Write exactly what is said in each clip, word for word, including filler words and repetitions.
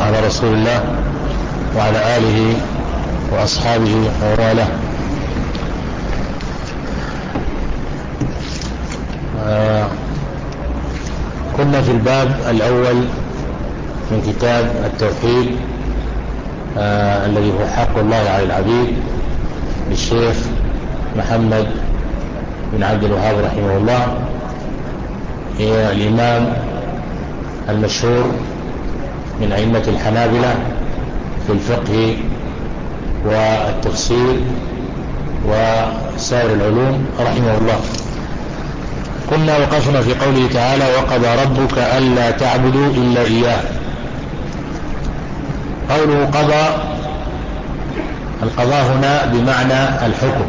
على رسول الله وعلى آله وأصحابه ومواله. آه كنا في الباب الأول من كتاب التوحيد آه الذي هو حق الله على العبيد للشيخ محمد بن عبد الوهاب رحمه الله، الإمام المشهور من أئمة الحنابلة في الفقه والتفسير وسائر العلوم رحمه الله. كنا وقفنا في قوله تعالى: وقضى ربك ألا تعبدوا إلا إياه. قوله قضى، القضاء هنا بمعنى الحكم،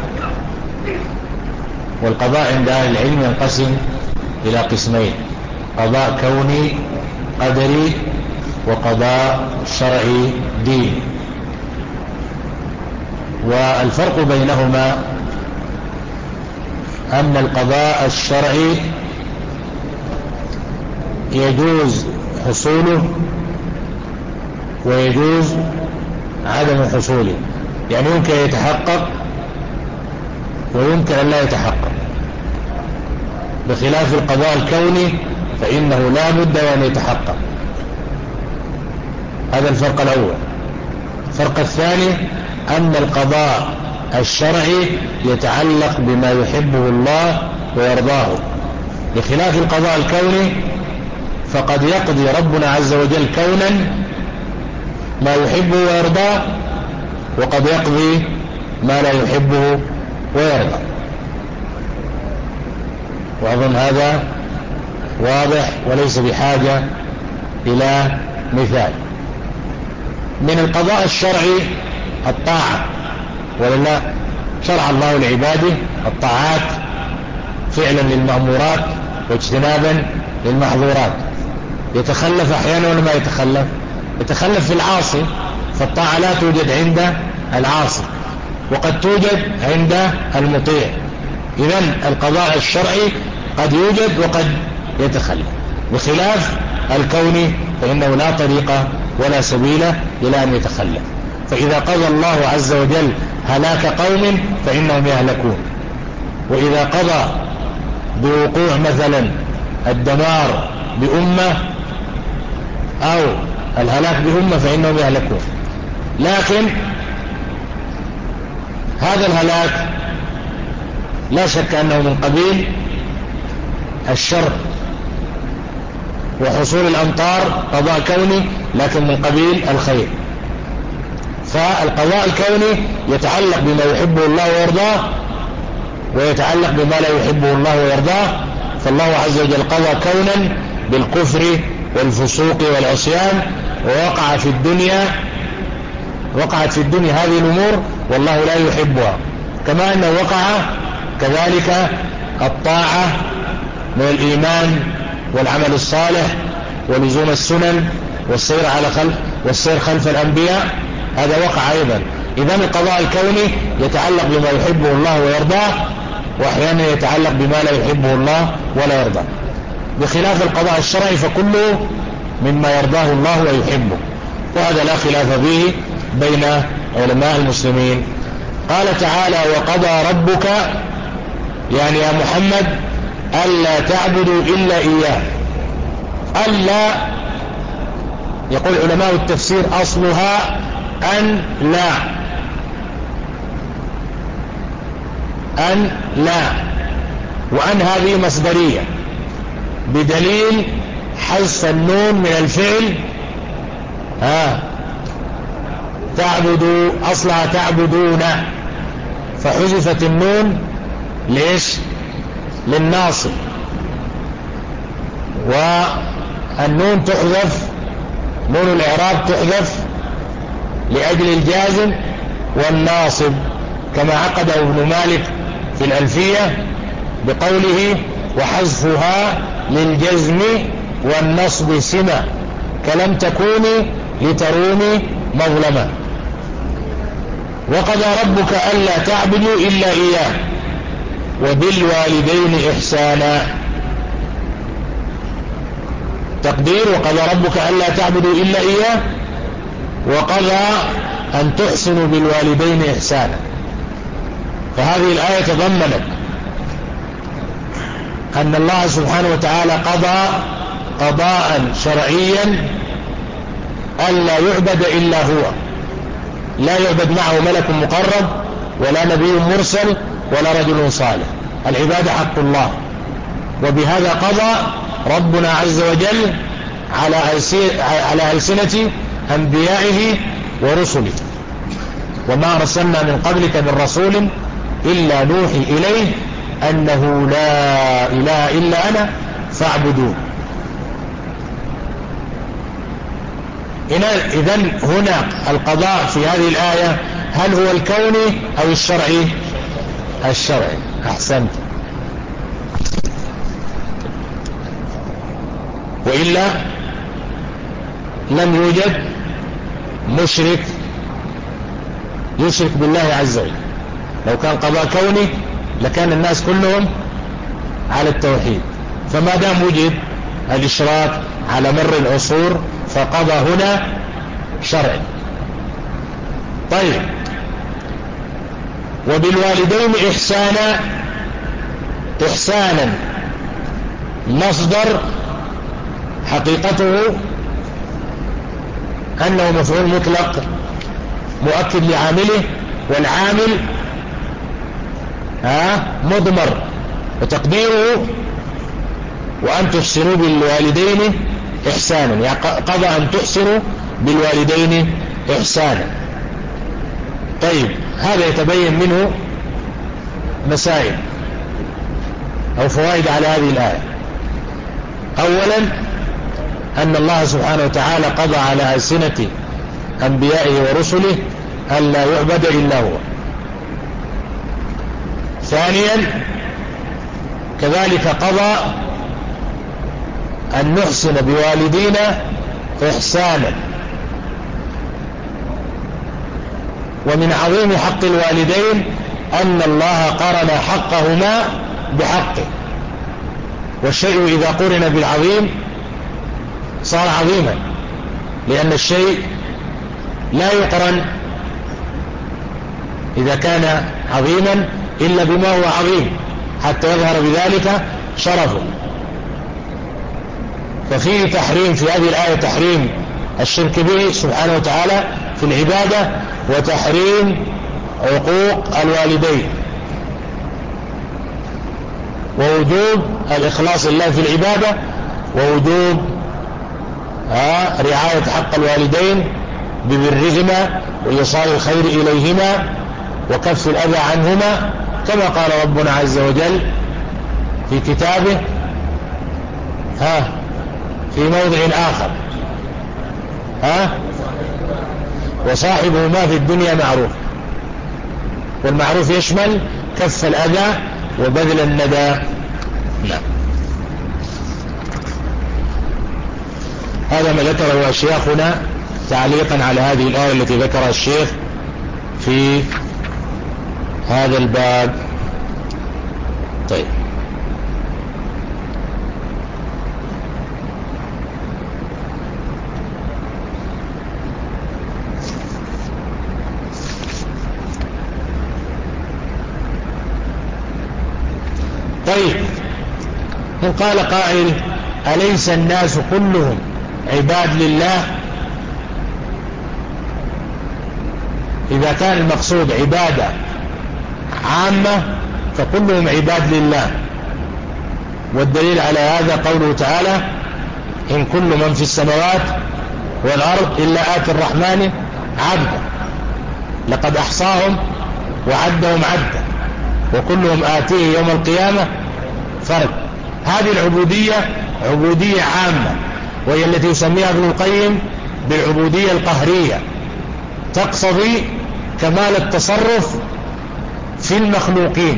والقضاء عند أهل العلم ينقسم إلى قسمين: قضاء كوني قدري، وقضاء شرعي ديني. والفرق بينهما أن القضاء الشرعي يجوز حصوله ويجوز عدم حصوله، يعني يمكن يتحقق ويمكن أن لا يتحقق، بخلاف القضاء الكوني فإنه لا بد أن يتحقق. هذا الفرق الأول. الفرق الثاني أن القضاء الشرعي يتعلق بما يحبه الله ويرضاه، بخلاف القضاء الكوني فقد يقضي ربنا عز وجل كونا ما يحبه ويرضاه، وقد يقضي ما لا يحبه ويرضى. وأظن هذا واضح وليس بحاجة إلى مثال. من القضاء الشرعي الطاعة، ولله شرع الله لعباده الطاعات فعلا للمأمورات واجتنابا للمحظورات. يتخلف أحيانا ولا ما يتخلف؟ يتخلف في العاصي، فالطاعة لا توجد عند العاصي وقد توجد عند المطيع. إذن القضاء الشرعي قد يوجد وقد يتخلف، بخلاف الكوني فإنه لا طريقة ولا سبيل إلى أن يتخلف. فإذا قضى الله عز وجل هلاك قوم فإنهم يهلكون، وإذا قضى بوقوع مثلا الدمار بأمة أو الهلاك بأمة فإنهم يهلكون. لكن هذا الهلاك لا شك أنه من قبيل الشر، وحصول الأمطار قضاء كوني لكن من قبيل الخير. فالقضاء الكوني يتعلق بما يحبه الله ويرضاه، ويتعلق بما لا يحبه الله ويرضاه. فالله عز وجل قضى كونا بالكفر والفسوق والعصيان، ووقع في الدنيا وقعت في الدنيا هذه الأمور والله لا يحبها، كما أنه وقع كذلك الطاعة من الإيمان والعمل الصالح ولزوم السنن والسير على خلف والسير خلف الأنبياء، هذا وقع أيضا. إذن القضاء الكوني يتعلق بما يحبه الله ويرضاه، وأحيانا يتعلق بما لا يحبه الله ولا يرضاه، بخلاف القضاء الشرعي فكله مما يرضاه الله ويحبه، وهذا لا خلاف فيه بين علماء المسلمين. قال تعالى: وقضى ربك، يعني يا محمد ألا تعبدوا إلا إياه. ألا، يقول علماء التفسير أصلها أن لا، أن لا، وأن هذه مصدرية بدليل حذف النون من الفعل. ها تعبدوا أصلها تعبدون، فحذفت النون ليش؟ للناصب، والنون تحذف، نون الإعراب تحذف لأجل الجازم والناصب، كما عقده ابن مالك في الألفية بقوله: وحذفها للجزم والنصب سمة، كلم تكوني لتروني مظلمة. وقضى ربك ألا تعبدوا إلا إياه وبالوالدين إحسانا. تقدير: وقضى ربك ألا تعبدوا إلا إياه وقضى أن تحسنوا بالوالدين إحسانا. فهذه الآية تضمنت أن الله سبحانه وتعالى قضى قضاء شرعيا ألا يعبد إلا هو، لا يعبد معه ملك مقرب ولا نبي مرسل ولا رجل صالح، العبادة حق الله. وبهذا قضى ربنا عز وجل على ألسنة أنبيائه ورسله: وما أرسلنا من قبلك من رسول إلا نوحي إليه أنه لا إله إلا أنا فاعبدون. إذن هنا القضاء في هذه الآية هل هو الكوني أو الشرعي؟ الشرعي. أحسنت. وإلا لم يوجد مشرك يشرك بالله عز وجل. لو كان قضاء كوني لكان الناس كلهم على التوحيد، فما دام وجد الإشراك على مر العصور فقضى هنا شرعي. طيب، وبالوالدين إحسانا، إحسانا مصدر حقيقته أنه مفعول مطلق مؤكد لعامله، والعامل ها مضمر، وتقديره وأن تحسنوا بالوالدين إحسانا، يعني قضى أن تحسنوا بالوالدين إحسانا. طيب، هذا يتبين منه مسائل أو فوائد على هذه الآية. أولا، أن الله سبحانه وتعالى قضى على ألسنة أنبيائه ورسله أن لا يعبد إلا هو. ثانيا، كذلك قضى أن نحسن بوالدينا إحسانا. ومن عظيم حق الوالدين أن الله قرن حقهما بحقه، والشيء إذا قرن بالعظيم صار عظيما، لأن الشيء لا يقرن إذا كان عظيما إلا بما هو عظيم حتى يظهر بذلك شرفه. ففيه تحريم في هذه الآية، تحريم الشرك به سبحانه وتعالى في العبادة، وتحريم عقوق الوالدين، ووجوب الإخلاص لله في العبادة، ووجوب رعاية حق الوالدين ببرهما وإيصال الخير إليهما وكف الأذى عنهما، كما قال ربنا عز وجل في كتابه ها في موضع آخر: ها وصاحبهما في الدنيا معروف. والمعروف يشمل كف الأذى وبذل الندى. نعم. هذا ما ذكره أشياخنا تعليقا على هذه الآية التي ذكرها الشيخ في هذا الباب. طيب، طيب إن قال قائل: أليس الناس كلهم عباد لله؟ إذا كان المقصود عبادة عامة فكلهم عباد لله، والدليل على هذا قوله تعالى: إن كل من في السماوات والأرض إلا آتي الرحمن عبدا لقد أحصاهم وعدهم عدا وكلهم آتيه يوم القيامة فرد. هذه العبودية عبودية عامة، وهي التي يسميها ابن القيم بالعبودية القهرية، تقتضي كمال التصرف في المخلوقين.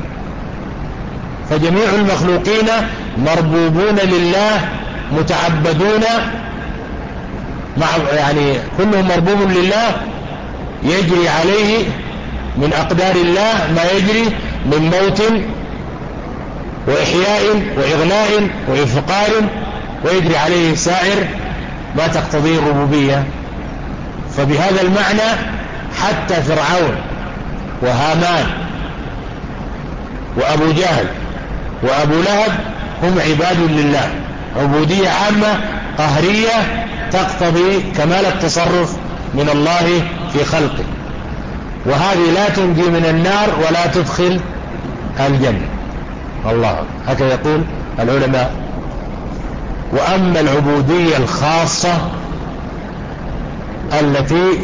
فجميع المخلوقين مربوبون لله متعبدون، مع يعني كلهم مربوب لله، يجري عليه من أقدار الله ما يجري من موت وإحياء وإغناء وإفقار، ويجري عليه سائر ما تقتضيه الربوبية. فبهذا المعنى حتى فرعون وهامان وأبو جهل وأبو لهب هم عباد لله، عبودية عامة قهرية تقتضي كمال التصرف من الله في خلقه، وهذه لا تنجي من النار ولا تدخل الجنة. الله هكذا يقول العلماء. وأما العبودية الخاصة التي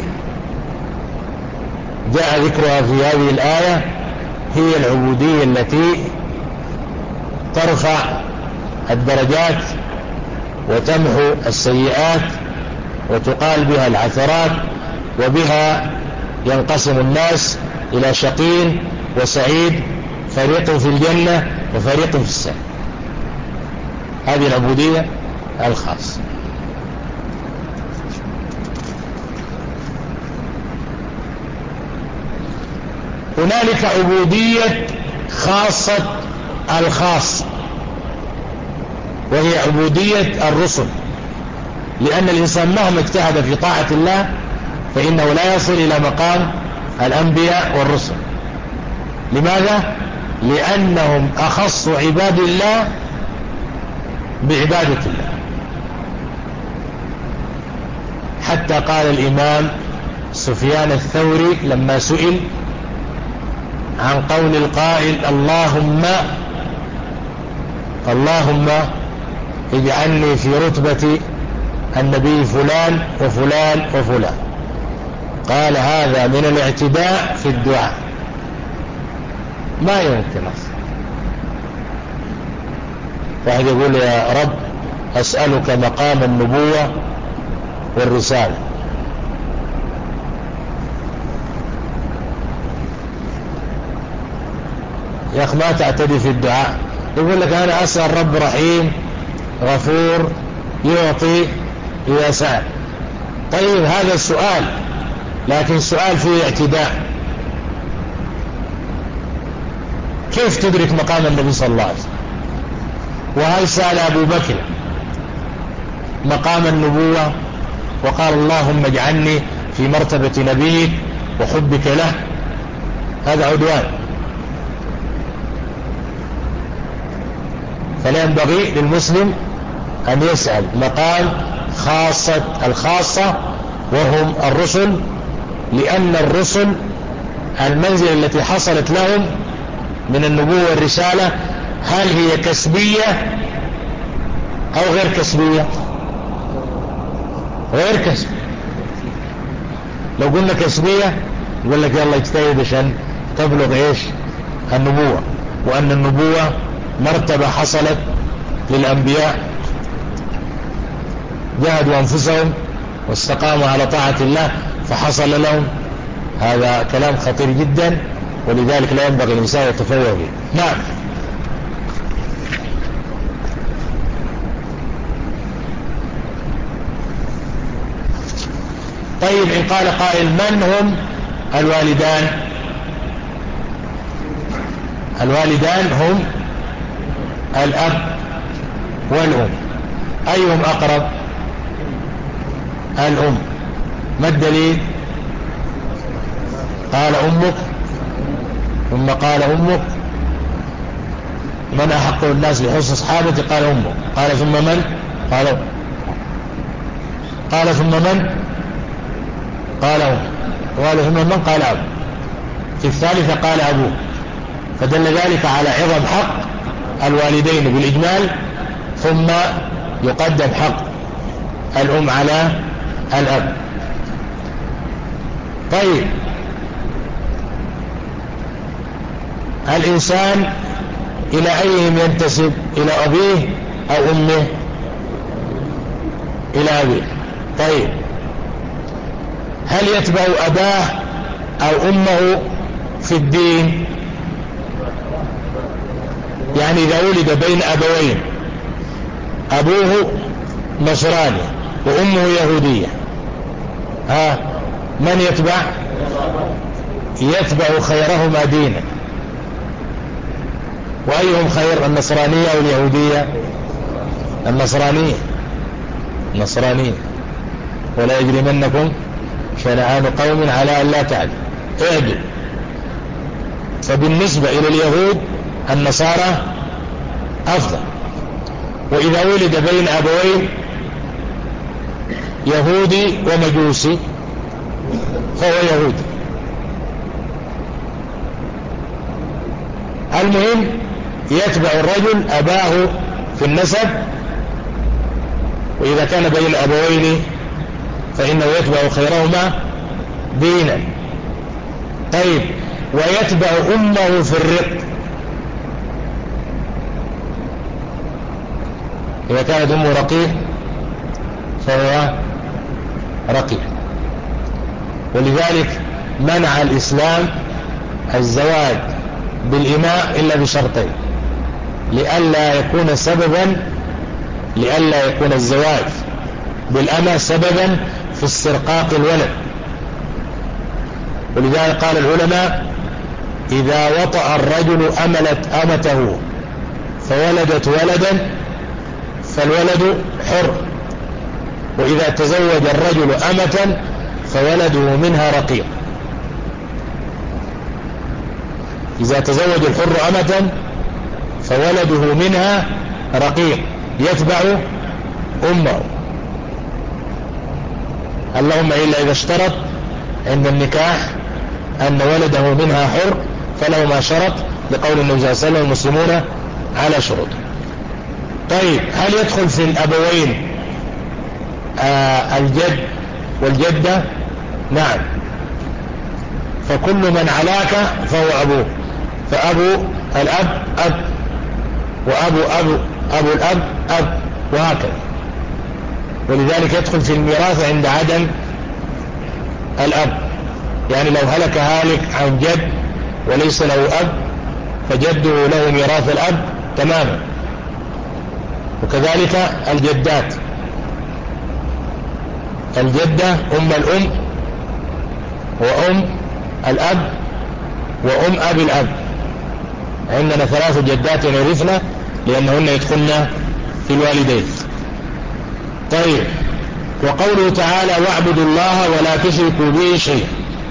جاء ذكرها في هذه الآية هي العبودية التي ترفع الدرجات وتمحو السيئات وتقال بها العثرات، وبها ينقسم الناس إلى شقي وسعيد، فريق في الجنة وفريق في السعير. هذه العبودية الخاصة. هنالك عبودية خاصة الخاص، وهي عبودية الرسل، لأن الإنسان مهما اجتهد في طاعة الله فإنه لا يصل إلى مقام الأنبياء والرسل. لماذا؟ لأنهم أخص عباد الله بعبادة الله. حتى قال الإمام سفيان الثوري لما سئل عن قول القائل اللهم اللهم اجعلني في رتبة النبي فلان وفلان وفلان، قال هذا من الاعتداء في الدعاء، ما يمكن أصلا. واحد يقول يا رب أسألك مقام النبوة والرسالة، يا أخي ما تعتدي في الدعاء. يقول لك أنا أسأل رب رحيم غفور يعطي إذا سأل. طيب هذا السؤال، لكن السؤال فيه اعتداء. كيف تدرك مقام النبي صلى الله عليه وسلم؟ وهل سأل أبو بكر مقام النبوة وقال اللهم اجعلني في مرتبة نبيك وحبك له؟ هذا عدوان. فلا ينبغي للمسلم أن يسأل مقام خاصة الخاصة وهم الرسل، لأن الرسل المنزلة التي حصلت لهم من النبوة والرسالة هل هي كسبية أو غير كسبية؟ غير كسبية. لو قلنا كسبية يقول لك يلا اجتهد عشان تبلغ ايش؟ النبوة، وأن النبوة مرتبة حصلت للأنبياء جاهدوا أنفسهم واستقاموا على طاعة الله فحصل لهم. هذا كلام خطير جدا، ولذلك لا ينبغي الإنسان يتفوه به. نعم. طيب إن قال قائل من هم الوالدان؟ الوالدان هم الأب والأم، أيهم أقرب؟ الأم. ما الدليل؟ قال أمك ثم قال أمك. من أحق الناس بحسن صحابتي؟ قال أمك. قال ثم من؟ قال أم. قال ثم من؟ قال أم. قال ثم من؟ قال أب. في الثالثة قال أبوه. فدل ذلك على عظم حق الوالدين بالإجمال، ثم يقدم حق الأم على الأب. طيب الإنسان إلى أيهم ينتسب؟ إلى أبيه أو أمه؟ إلى أبيه. طيب هل يتبع أباه أو أمه في الدين؟ يعني إذا ولد بين أبوين أبوه نصراني وأمه يهودية، ها من يتبع؟ يتبع خيرهما دينا. وأيهم خير، النصرانية أو اليهودية؟ النصرانية. النصرانية. ولا يجرمنكم شنآن قوم على أن لا تعدل اعدل. فبالنسبة إلى اليهود النصارى أفضل. وإذا ولد بين أبوين يهودي ومجوسي فهو يهودي. المهم يتبع الرجل أباه في النسب، وإذا كان بين أبوين فإنه يتبع خيرهما دينا. طيب، ويتبع أمه في الرق. إذا كانت أمه رقيق فهو رقيق. ولذلك منع الإسلام الزواج بالإماء إلا بشرطين، لئلا يكون سببا لئلا يكون الزواج بالأمة سببا في استرقاق الولد. ولذلك قال العلماء: إذا وطأ الرجل أملت أمته فولدت ولدا فالولد حر، وإذا تزوج الرجل أمة فولده منها رقيق. إذا تزوج الحر أمة فولده منها رقيق يتبع أمه، اللهم إلا إذا اشترط عند النكاح أن ولده منها حر فله ما شرط، لقول النبي صلى الله عليه وسلم: المسلمون على شروط. طيب، هل يدخل في الأبوين آه الجد والجدة؟ نعم. فكل من علاك فهو أبوه، فأبو الأب أب، وأبو أبو أبو الأب أب، وهكذا. ولذلك يدخل في الميراث عند عدم الأب. يعني لو هلك هالك عن جد وليس له أب فجده له ميراث الأب تماما. وكذلك الجدات، الجدة أم الأم وأم الأب وأم أبي الأب. عندنا ثلاث جدات يرثن لأنهن يدخلن في الوالدين. طيب، وقوله تعالى: واعبدوا الله ولا تشركوا به شيئا.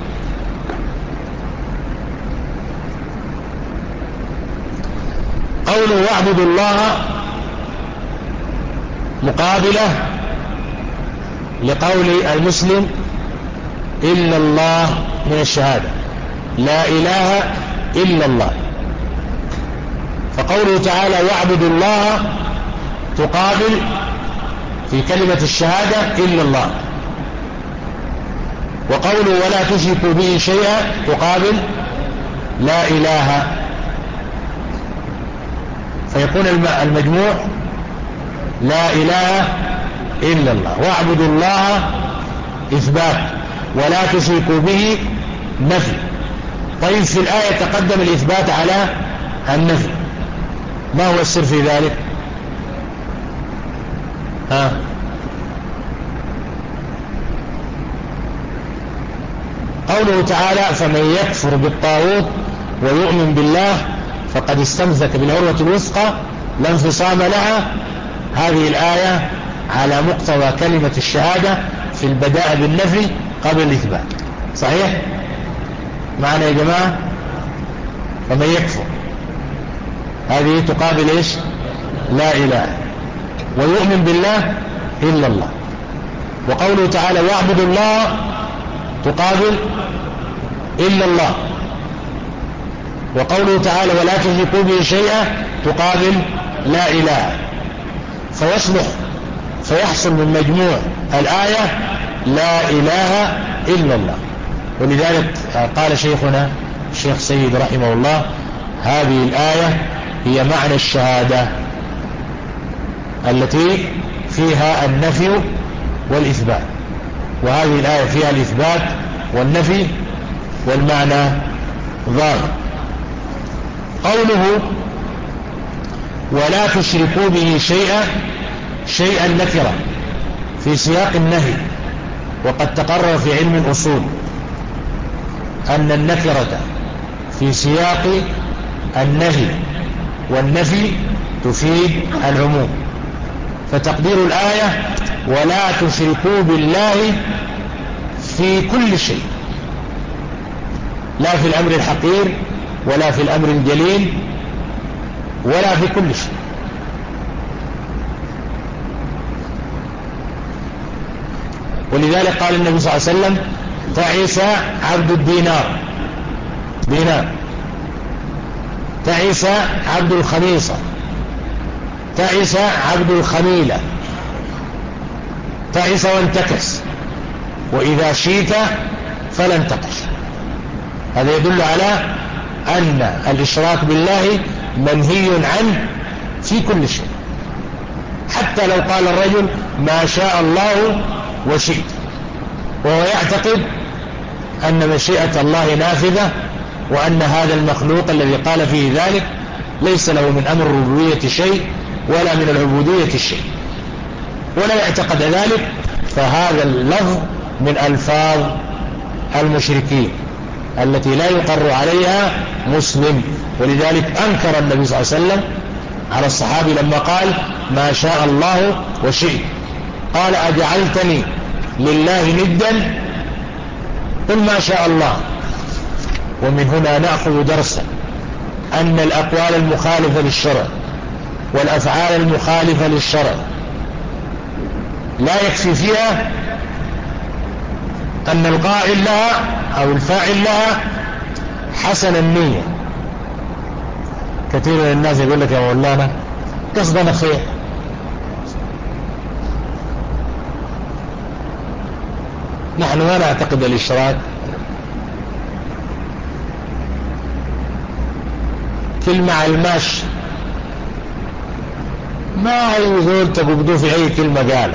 قوله واعبدوا الله مقابلة لقول المسلم: إلا الله من الشهادة، لا إله إلا الله. فقوله تعالى واعبدوا الله تقابل في كلمة الشهادة إلا الله، وقوله ولا تشركوا به شيئا تقابل لا إله، فيكون المجموع لا إله إلا الله. واعبدوا الله إثبات، ولا تشركوا به نفي. طيب، في الآية تقدم الإثبات على النفي، ما هو السر في ذلك؟ ها قوله تعالى: فمن يكفر بالطاغوت ويؤمن بالله فقد استمسك بالعروة الوثقى لا انفصام لها. هذه الآية على مقتضى كلمة الشهادة في البداء بالنفي قبل الإثبات. صحيح؟ معنا يا جماعة؟ فمن يكفر هذه تقابل إيش؟ لا إله. ويؤمن بالله إلا الله. وقوله تعالى واعبدوا الله تقابل إلا الله. وقوله تعالى ولا تشركوا به شيئا تقابل لا إله. فيصلح فيحصل من مجموع الآية لا إله إلا الله. ولذلك قال شيخنا الشيخ سيد رحمه الله: هذه الآية هي معنى الشهادة التي فيها النفي والإثبات، وهذه الآية فيها الإثبات والنفي والمعنى ظاهر. قوله ولا تشركوا به شيئا، شيئا نكرة في سياق النهي، وقد تقرر في علم الأصول أن النكرة في سياق النهي والنفي تفيد العموم. فتقدير الآية ولا تشركوا بالله في كل شيء، لا في الأمر الحقير ولا في الأمر الجليل ولا في كل شيء. ولذلك قال النبي صلى الله عليه وسلم: تعس عبد الدينار دينار، تعس عبد الخميصة، تعس عبد الخميلة، تعس وانتكس، وإذا شيت فلن تقش. هذا يدل على أن الإشراك بالله منهي عنه في كل شيء، حتى لو قال الرجل ما شاء الله وشئت، وهو يعتقد أن مشيئة الله نافذة، وأن هذا المخلوق الذي قال فيه ذلك ليس له من أمر الربوبية شيء ولا من العبودية شيء، ولا يعتقد ذلك، فهذا اللفظ من ألفاظ المشركين التي لا يقر عليها مسلم. ولذلك أنكر النبي صلى الله عليه وسلم على الصحابي لما قال ما شاء الله وشئت، قال أجعلتني لله ندا؟ قل ما شاء الله. ومن هنا نأخذ درسا أن الأقوال المخالفة للشرع والأفعال المخالفة للشرع لا يكفي فيها أن القائل لها أو الفاعل لها حسن النية. كثير من الناس يقول لك يا مولانا قصدنا خير، نحن ما نعتقد الإشراك، كلمة على الماشي ما يقول تقبضوا في أي كلمة قالها.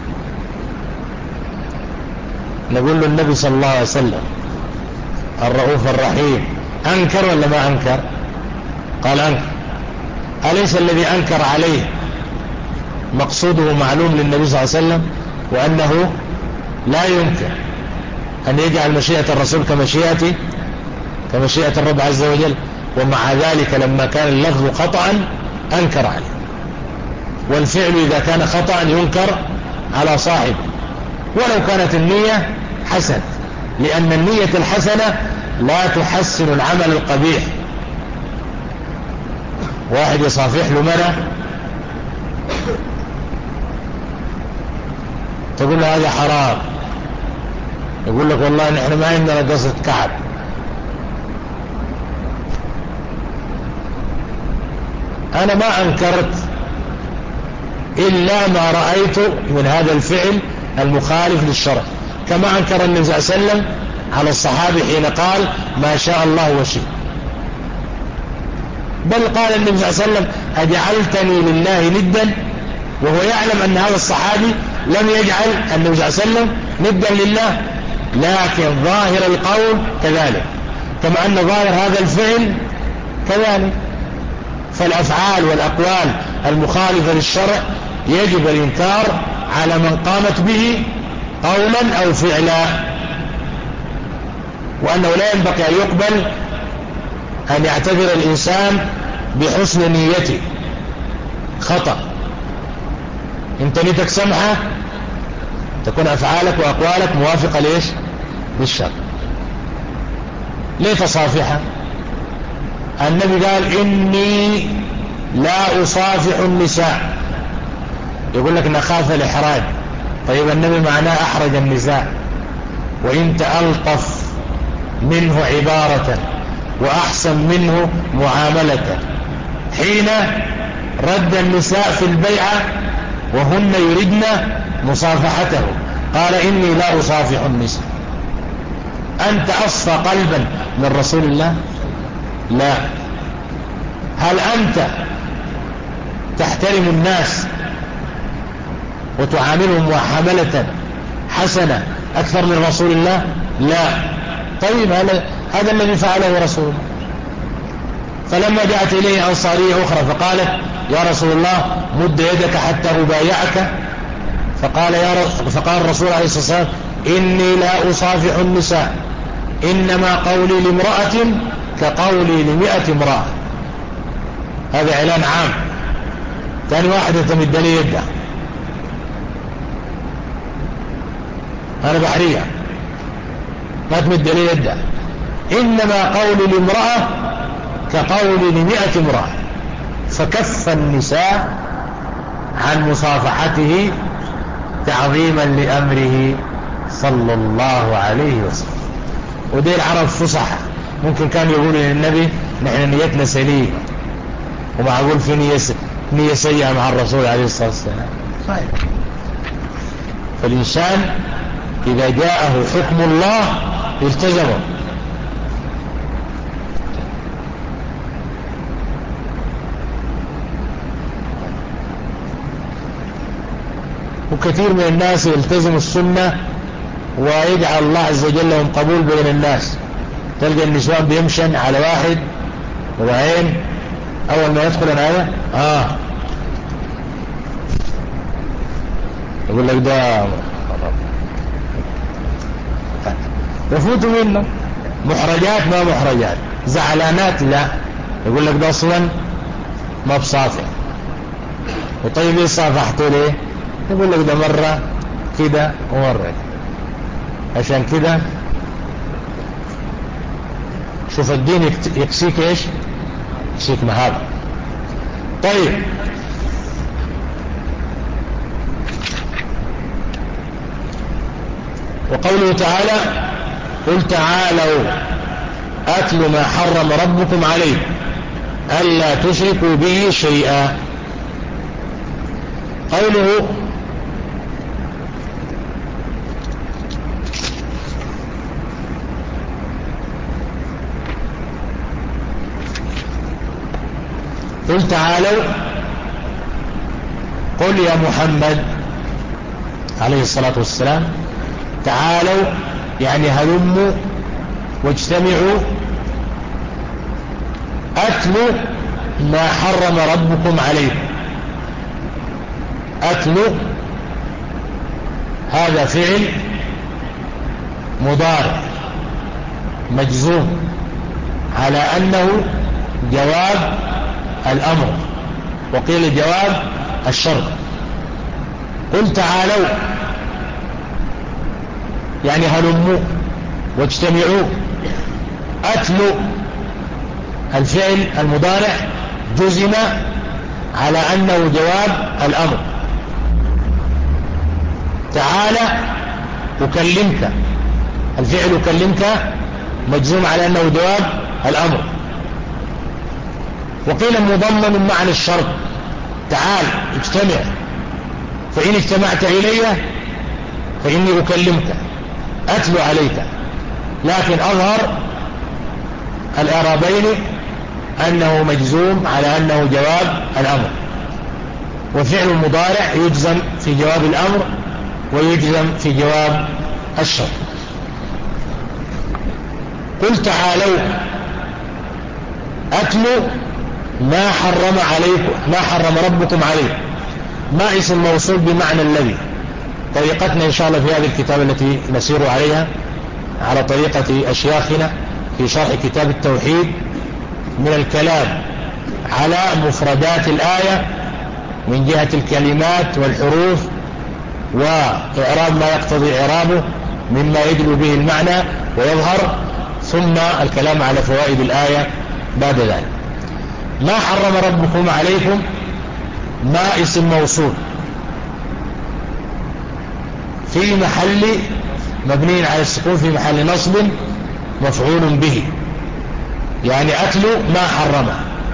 نقول له النبي صلى الله عليه وسلم الرؤوف الرحيم أنكر ولا ما أنكر؟ قال أنكر. أليس الذي أنكر عليه مقصوده معلوم للنبي صلى الله عليه وسلم، وأنه لا يمكن أن يجعل مشيئة الرسول كمشيئته كمشيئة الرب عز وجل، ومع ذلك لما كان اللفظ خطأ أنكر عليه. والفعل إذا كان خطأ ينكر على صاحبه ولو كانت النية حسنة، لأن النية الحسنة لا تحسن العمل القبيح. واحد يصافح له مرة تقول له هذا حرام، يقول لك والله نحن ما عندنا قصة كعب. أنا ما أنكرت إلا ما رأيت من هذا الفعل المخالف للشرع، كما أنكر النبي صلى الله عليه وسلم على الصحابي حين قال ما شاء الله وشئت. بل قال النبي صلى الله عليه وسلم أجعلتني لله ندا، وهو يعلم أن هذا الصحابي لم يجعل النبي صلى الله عليه وسلم ندا لله، لكن ظاهر القول كذلك، كما أن ظاهر هذا الفعل كذلك. فالأفعال والأقوال المخالفة للشرع يجب الإنكار على من قامت به قولا أو فعلا، وأنه لا ينبغي أن يقبل أن يعتبر الإنسان بحسن نيته خطأ. انت نيتك سمحة تكون أفعالك وأقوالك موافقة ليش؟ للشرع. ليه تصافحة؟ النبي قال إني لا أصافح النساء، يقول لك نخاف الإحراج. طيب النبي معناه أحرج النساء، وإنت ألطف منه عبارة وأحسن منه معاملة حين رد النساء في البيعة وهن يردن مصافحته، قال إني لا أصافح النساء. أنت أصفى قلبا من رسول الله؟ لا. هل أنت تحترم الناس وتعاملهم معاملة حسنة أكثر من رسول الله؟ لا. طيب هذا هذا الذي فعله رسول الله. فلما جاءت إليه أنصارية أخرى فقالت يا رسول الله مد يدك حتى أبايعك، فقال يا رسول فقال الرسول عليه الصلاة والسلام إني لا أصافح النساء، إنما قولي لامرأة كقولي لمئة امرأة. هذا إعلان عام. ثاني واحد تمد لي يده، أنا بحرية ما تمد لي يده. إنما قول لامرأة كقول لمئة امرأة، فكف النساء عن مصافحته تعظيما لأمره صلى الله عليه وسلم. ودي العرب فصح، ممكن كانوا يقولوا للنبي نحن نيتنا سليمة، ومعقول في نية نية سيئة مع الرسول عليه الصلاة والسلام. فالإنسان إذا جاءه حكم الله التزمه. وكثير من الناس يلتزم السنة ويجعل الله عز وجل لهم قبول بين الناس. تلقى النسوان بيمشن على واحد وبعدين أول ما يدخل هذا آه يقول لك ده يفوتوا منه. محرجات ما محرجات، زعلانات لا، يقول لك ده أصلا ما بصافح. وطيب صافحته ليه؟ يقول لك ده مرة كده ومرة، عشان كده شوف الدين يكسيك ايش؟ يكسيك مهابة. طيب وقوله تعالى قل تعالوا أتل ما حرم ربكم عليكم ألا تشركوا به شيئا. قوله قل تعالوا، قل يا محمد عليه الصلاة والسلام تعالوا يعني هلموا واجتمعوا، أتلوا ما حرم ربكم عليكم. أتلوا هذا فعل مضارع مجزوم على أنه جواب الأمر، وقيل جواب الشرط. قل تعالوا يعني هلموا واجتمعوا. أتلوا الفعل المضارع جزم على أنه جواب الأمر. تعالى أكلمك، الفعل أكلمك مجزوم على أنه جواب الأمر. وقيل مضمن معنى الشرط، تعال اجتمع، فإن اجتمعت إلي فإني أكلمك أتلو عليك. لكن أظهر الإعرابين أنه مجزوم على أنه جواب الأمر، وفعل المضارع يجزم في جواب الأمر ويجزم في جواب الشرط. قل تعالوا أتلوا ما حرم عليكم، ما حرم ربكم عليكم. ما اسم موصول بمعنى الذي. طريقتنا إن شاء الله في هذه الكتاب التي نسير عليها على طريقة أشياخنا في شرح كتاب التوحيد، من الكلام على مفردات الآية من جهة الكلمات والحروف وإعراب ما يقتضي إعرابه مما يدل به المعنى ويظهر، ثم الكلام على فوائد الآية بعد ذلك. ما حرم ربكم عليكم ما اسم موصول في محل مبني على السكون في محل نصب مفعول به، يعني أتلو ما حرم،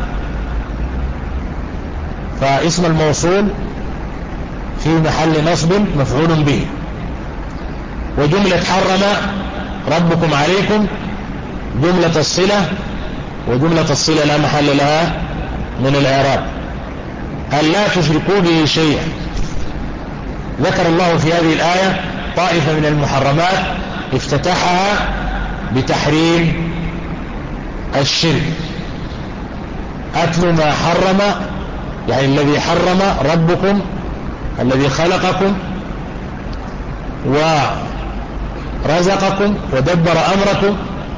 فاسم الموصول في محل نصب مفعول به. وجملة حرم ربكم عليكم جملة الصلة، وجملة الصلة لا محل لها من الإعراب. ألا تشركوا به شيئا. ذكر الله في هذه الآية طائفة من المحرمات افتتحها بتحريم الشرك. أتل ما حرم يعني الذي حرم ربكم الذي خلقكم ورزقكم ودبر أمركم،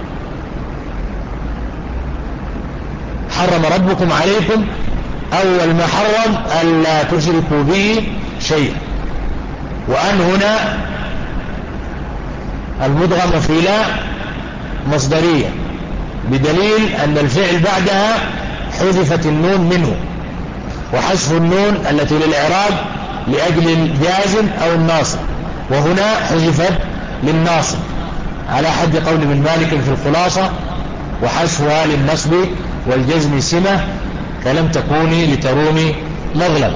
حرم ربكم عليكم. أول ما حرم ألا تشركوا به شيئا، وأن هنا المدغمة في لا مصدرية، بدليل أن الفعل بعدها حذفت النون منه، وحذف النون التي للإعراب لأجل الجازم أو الناصب، وهنا حذفت للناصب على حد قول ابن مالك في الخلاصة: وحذفها للنصب والجزم سمة فلم تكوني لتروني مظلم.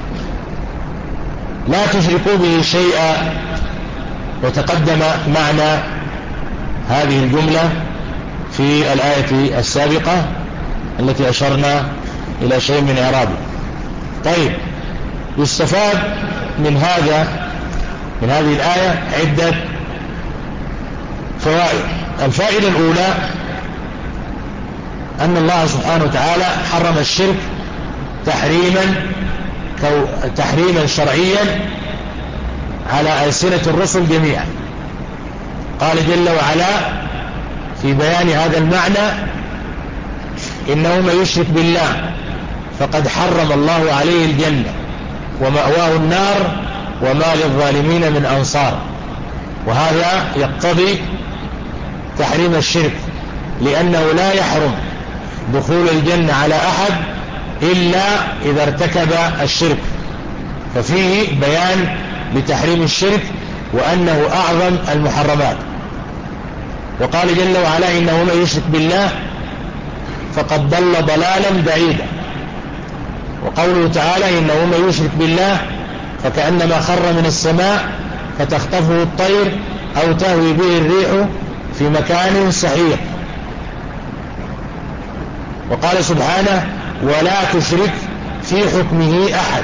لا تشركوا به شيئا، وتقدم معنى هذه الجملة في الآية السابقة التي أشرنا إلى شيء من إعرابه. طيب، يستفاد من هذا من هذه الآية عدة فوائد. الفائدة الأولى أن الله سبحانه وتعالى حرم الشرك تحريما تحريما شرعيا على ألسنة الرسل جميعا. قال جل وعلا في بيان هذا المعنى: إنه من يشرك بالله فقد حرم الله عليه الجنة ومأواه النار وما للظالمين من أنصار. وهذا يقتضي تحريم الشرك، لأنه لا يحرم دخول الجنة على أحد إلا إذا ارتكب الشرك، ففيه بيان لتحريم الشرك وأنه أعظم المحرمات. وقال جل وعلا: إنه من يشرك بالله فقد ضل ضلالا بعيدا. وقوله تعالى: إنه من يشرك بالله فكأنما خر من السماء فتخطفه الطير أو تهوي به الريح في مكان سحيق. وقال سبحانه: ولا تشرك في حكمه أحد.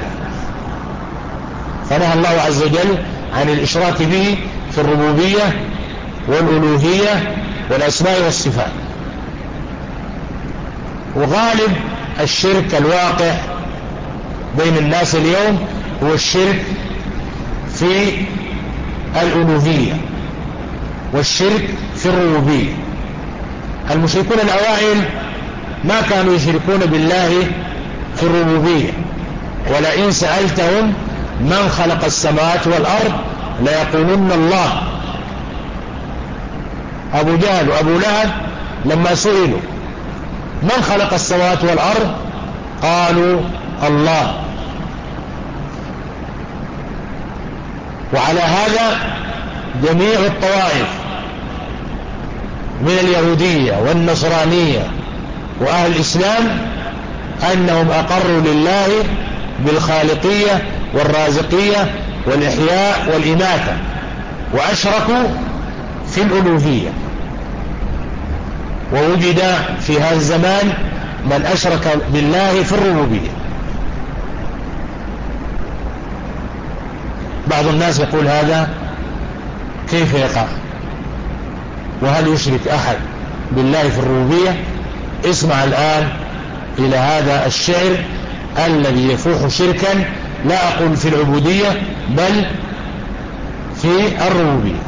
فنهى الله عز وجل عن الإشراك به في الربوبية والألوهية والأسماء والصفات. وغالب الشرك الواقع بين الناس اليوم هو الشرك في الألوهية والشرك في الربوبية. المشركون الأوائل ما كانوا يشركون بالله في الربوبية، ولئن سألتهم من خلق السماوات والأرض ليقولن الله. أبو جهل وأبو لهب لما سئلوا من خلق السماوات والأرض قالوا الله. وعلى هذا جميع الطوائف من اليهودية والنصرانية وأهل الإسلام أنهم أقروا لله بالخالقية والرازقية والإحياء والإماتة، وأشركوا في الألوهية. ووجد في هذا الزمان من أشرك بالله في الربوبية. بعض الناس يقول: هذا كيف يقع؟ وهل يشرك أحد بالله في الربوبية؟ اسمع الآن إلى هذا الشعر الذي يفوح شركا، لا أقول في العبودية بل في الربوبية.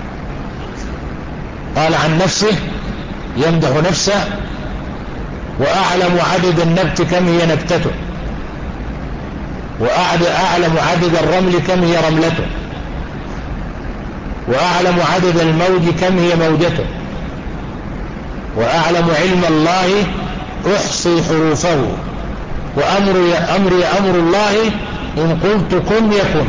قال عن نفسه يمدح نفسه: وأعلم عدد النبت كم هي نبتته، وأعلم عدد الرمل كم هي رملته، وأعلم عدد الموج كم هي موجته، وأعلم علم الله أحصي حروفه، وأمري أمري أمر الله إن قلت كن يكن.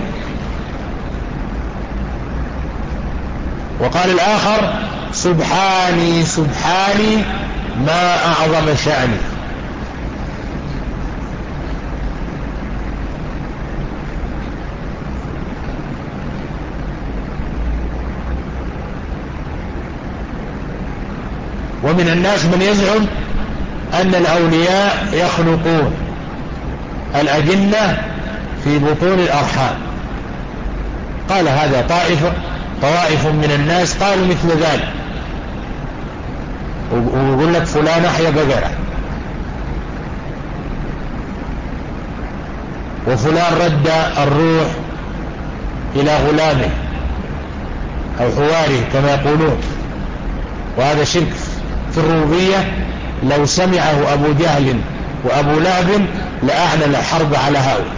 وقال الآخر: سبحاني سبحاني ما أعظم شأني. ومن الناس من يزعم أن الأولياء يخلقون الأجنة في بطون الأرحام. قال هذا طائفة طوائف من الناس قالوا مثل ذلك، ويقول لك فلان أحيا بقرة، وفلان رد الروح إلى غلامه أو حواره كما يقولون. وهذا شرك في الربوبية لو سمعه أبو جهل وأبو لهب لأعلن الحرب على هؤلاء.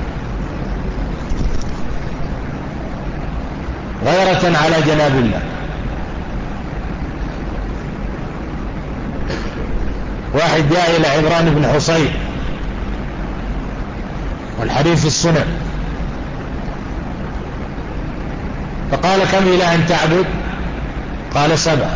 غيرة على جناب الله. واحد جاء إلى عمران بن حصين والحديث في السنن، فقال كم إلها تعبد؟ قال سبع.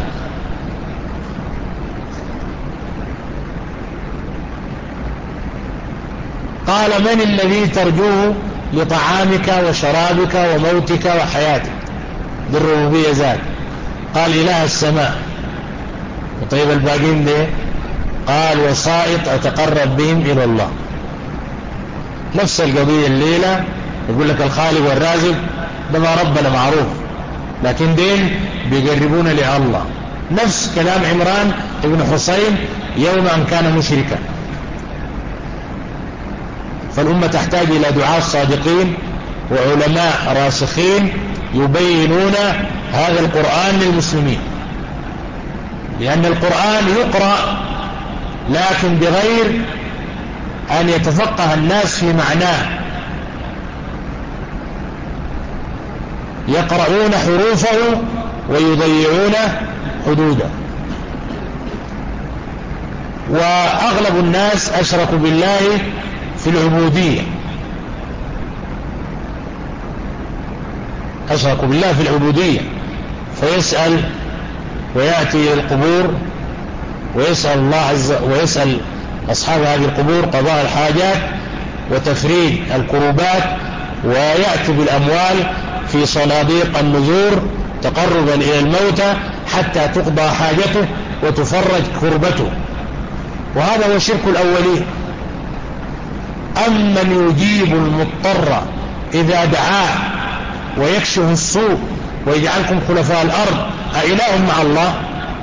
قال من الذي ترجوه لطعامك وشرابك وموتك وحياتك؟ بالربوبية زاد. قال إله السماء. وطيب الباقين ليه؟ قال وسائط أتقرب بهم إلى الله. نفس القضية الليلة يقول لك الخالق والرازق، ده ما ربنا معروف، لكن دين بيقربون لله. نفس كلام عمران بن حصين يوم أن كان مشركا. فالأمة تحتاج إلى دعاة صادقين وعلماء راسخين يبينون هذا القرآن للمسلمين، لأن القرآن يقرأ لكن بغير أن يتفقه الناس في معناه. يقرؤون حروفه ويضيعون حدوده. وأغلب الناس أشركوا بالله في العبودية، أشركوا بالله في العبودية، فيسأل ويأتي إلى القبور ويسأل الله عز ويسأل أصحاب هذه القبور قضاء الحاجات وتفريج الكروبات، ويأتي بالأموال في صناديق النذور تقربا إلى الموتى حتى تقضى حاجته وتفرج كربته. وهذا هو شرك الأولين. أمن يجيب المضطر إذا دعاه ويكشف السوء ويجعلكم خلفاء الأرض أإله مع الله؟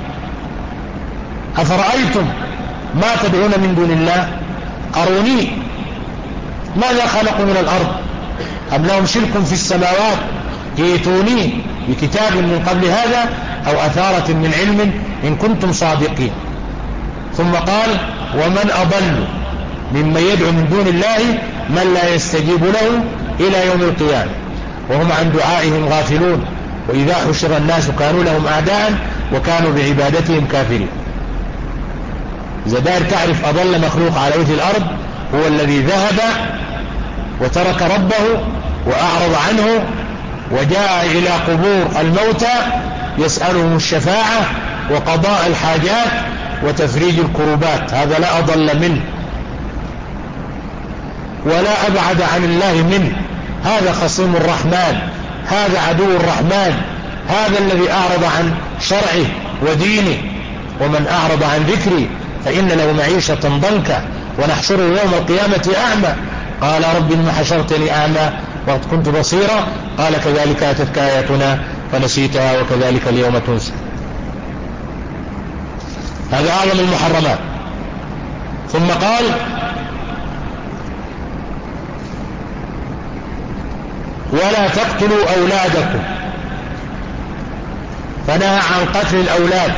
أفرأيتم ما تدعون من دون الله أروني ماذا خلقوا من الأرض أم لهم شرك في السماوات ائتوني بكتاب من قبل هذا أو أثارة من علم إن كنتم صادقين. ثم قال ومن أضل ممن يدعو من دون الله من لا يستجيب له إلى يوم القيامة وهم عن دعائهم غافلون وإذا حشر الناس كانوا لهم أعداء وكانوا بعبادتهم كافرين. إذا دار تعرف أضل مخلوق على وجه الأرض هو الذي ذهب وترك ربه وأعرض عنه وجاء إلى قبور الموتى يسألهم الشفاعة وقضاء الحاجات وتفريج الكروبات. هذا لا أضل منه ولا أبعد عن الله منه. هذا خصيم الرحمن، هذا عدو الرحمن، هذا الذي أعرض عن شرعه ودينه. ومن أعرض عن ذكري فإن له معيشة ضنكا ونحشره يوم القيامة أعمى قال رب ما حشرتني أعمى وقد كنت بصيرا قال كذلك أتتك آياتنا فنسيتها وكذلك اليوم تنسى. هذا أعظم المحرمات. ثم قال ولا تقتلوا أولادكم، فنهى عن قتل الأولاد.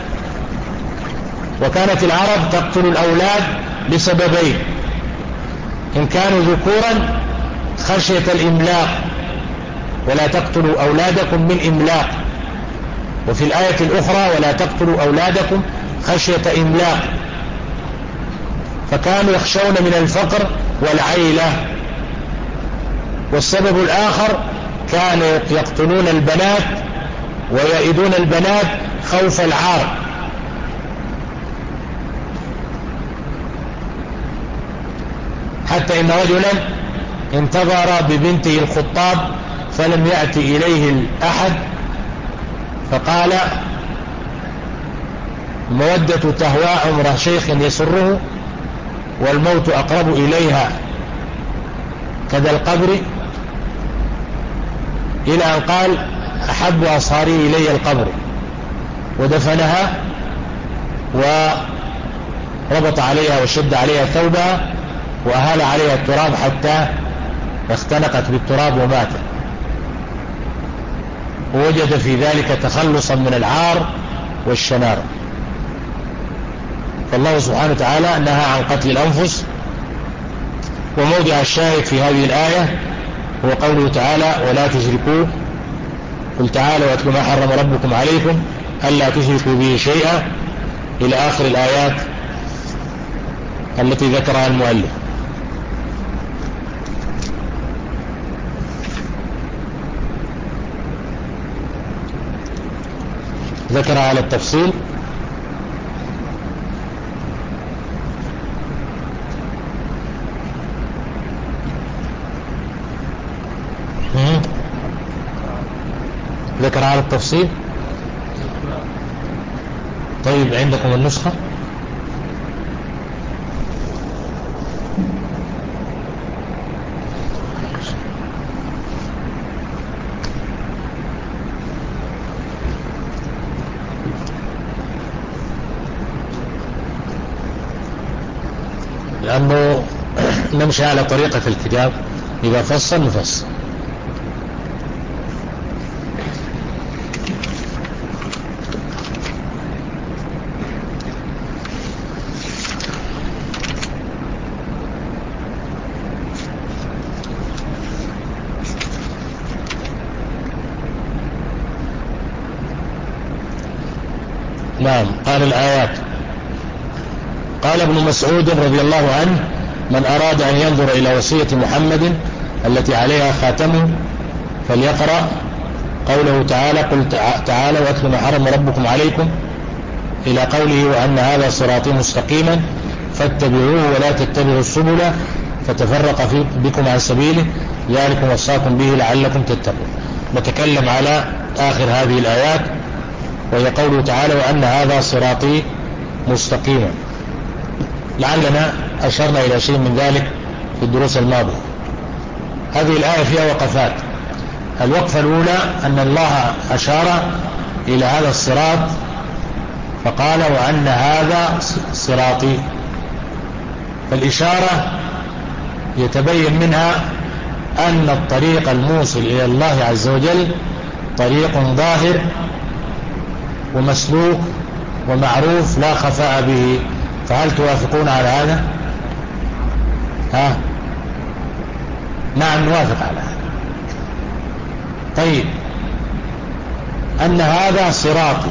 وكانت العرب تقتل الأولاد لسببين: إن كانوا ذكورا خشية الإملاق، ولا تقتلوا أولادكم من إملاق، وفي الآية الأخرى ولا تقتلوا أولادكم خشية إملاق، فكانوا يخشون من الفقر والعيلة. والسبب الآخر كانوا يقتلون البنات ويئدون البنات خوف العار. حتى إن رجلا انتظر ببنته الخطاب فلم يأتي إليه الأحد فقال المودة تهوى عمر شيخ يسره والموت أقرب إليها كذا القبر، إلى أن قال أحب أصهاري إلي القبر، ودفنها وربط عليها وشد عليها ثوبها وأهال عليها التراب حتى اختنقت بالتراب وماتت، ووجد في ذلك تخلصا من العار والشنار. فالله سبحانه وتعالى نهى عن قتل الأنفس. وموضع الشاهد في هذه الآية هو قوله تعالى ولا تشركوا. قل تعالى واتلوا ما حرم ربكم عليكم ألا تشركوا به شيئا إلى آخر الآيات التي ذكرها المؤلف. ذكرها على التفصيل. ذكرها على التفصيل. طيب عندكم النسخة؟ لأنه نمشي على طريقة الكتاب، إذا فصل نفصل. نعم. قال الآيات. قال ابن مسعود رضي الله عنه: من أراد أن ينظر إلى وصية محمد التي عليها خاتمه فليقرأ قوله تعالى: قل تعالوا واتلوا ما حرم ربكم عليكم، إلى قوله: وأن هذا صراطي مستقيما فاتبعوه ولا تتبعوا السبل فتفرق بكم عن سبيله ذلكم وصاكم به لعلكم تتقون. نتكلم على آخر هذه الآيات، وهي قوله تعالى: وأن هذا صراطي مستقيما. لعلنا أشرنا إلى شيء من ذلك في الدروس الماضية. هذه الآية فيها وقفات. الوقفة الأولى أن الله أشار إلى هذا الصراط فقال: وأن هذا صراطي. فالإشارة يتبين منها أن الطريق الموصل إلى الله عز وجل طريق ظاهر ومسلوك ومعروف لا خفاء به. فهل توافقون على هذا؟ ها؟ نعم نوافق على هذا. طيب، أن هذا صراطي،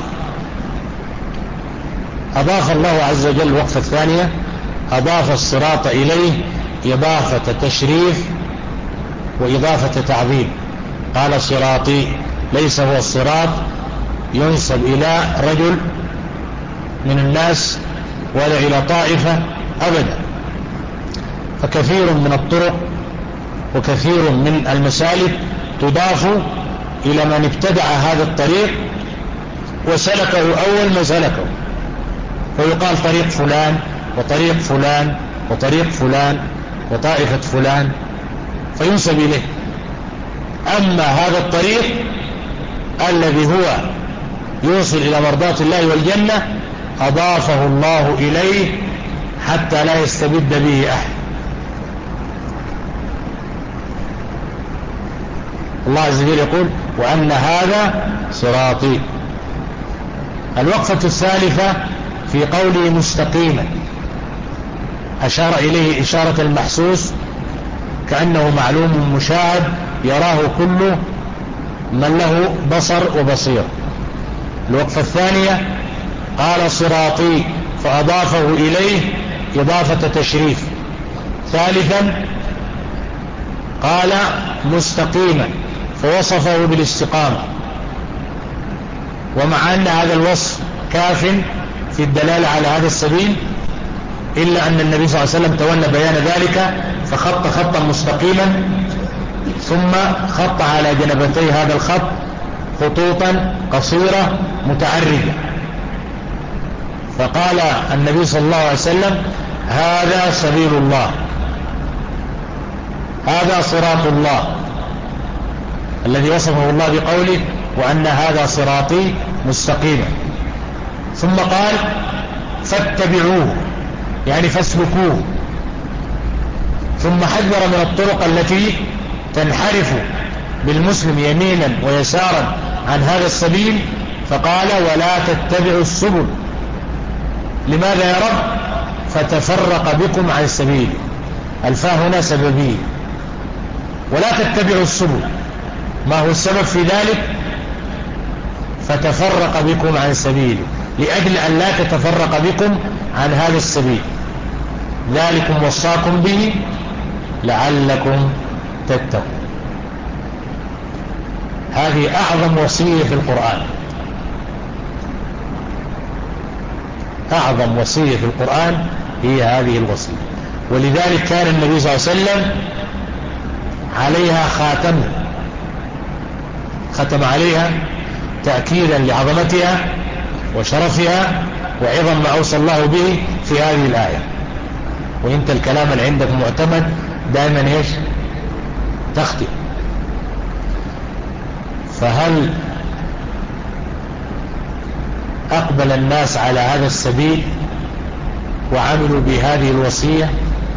أضاف الله عز وجل الوقفة الثانية، أضاف الصراط إليه إضافة تشريف وإضافة تعظيم. قال صراطي، ليس هو الصراط ينسب إلى رجل من الناس ولا إلى طائفة أبدا. فكثير من الطرق وكثير من المسالك تضاف إلى من ابتدع هذا الطريق وسلكه أول ما سلكه، ويقال طريق فلان وطريق فلان وطريق فلان وطائفة فلان فينسب إليه. أما هذا الطريق الذي هو يوصل إلى مرضاة الله والجنة أضافه الله إليه حتى لا يستبد به أحد. الله عز وجل يقول: وأن هذا صراطي. الوقفة الثالثة في قوله مستقيما، أشار إليه إشارة المحسوس كأنه معلوم مشاهد يراه كل من له بصر وبصير. الوقفة الثانية قال صراطي فأضافه إليه إضافة تشريف. ثالثا قال مستقيما فوصفه بالاستقامة، ومع أن هذا الوصف كاف في الدلالة على هذا السبيل، إلا أن النبي صلى الله عليه وسلم تولى بيان ذلك فخط خطا مستقيما، ثم خط على جنبتي هذا الخط خطوطا قصيرة متعرجة، فقال النبي صلى الله عليه وسلم: هذا سبيل الله، هذا صراط الله، الذي وصفه الله بقوله: وأن هذا صراطي مستقيما. ثم قال: فاتبعوه، يعني فاسلكوه. ثم حذر من الطرق التي تنحرف بالمسلم يمينا ويسارا عن هذا السبيل، فقال: ولا تتبعوا السبل. لماذا يا رب؟ فتفرق بكم عن سبيله. الفاء هنا سببية. ولا تتبعوا السبل، ما هو السبب في ذلك؟ فتفرق بكم عن سبيله، لأجل أن لا تتفرق بكم عن هذا السبيل. ذلكم وصاكم به لعلكم تتقون. هذه أعظم وصية في القرآن، أعظم وصية في القرآن هي هذه الوصية. ولذلك كان النبي صلى الله عليه وسلم عليها خاتم، ختم عليها تأكيدا لعظمتها وشرفها وعظم ما أوصى الله به في هذه الآية. وإنت الكلام اللي عندك معتمد دائما إيش؟ تختم. فهل أقبل الناس على هذا السبيل وعملوا بهذه الوصية؟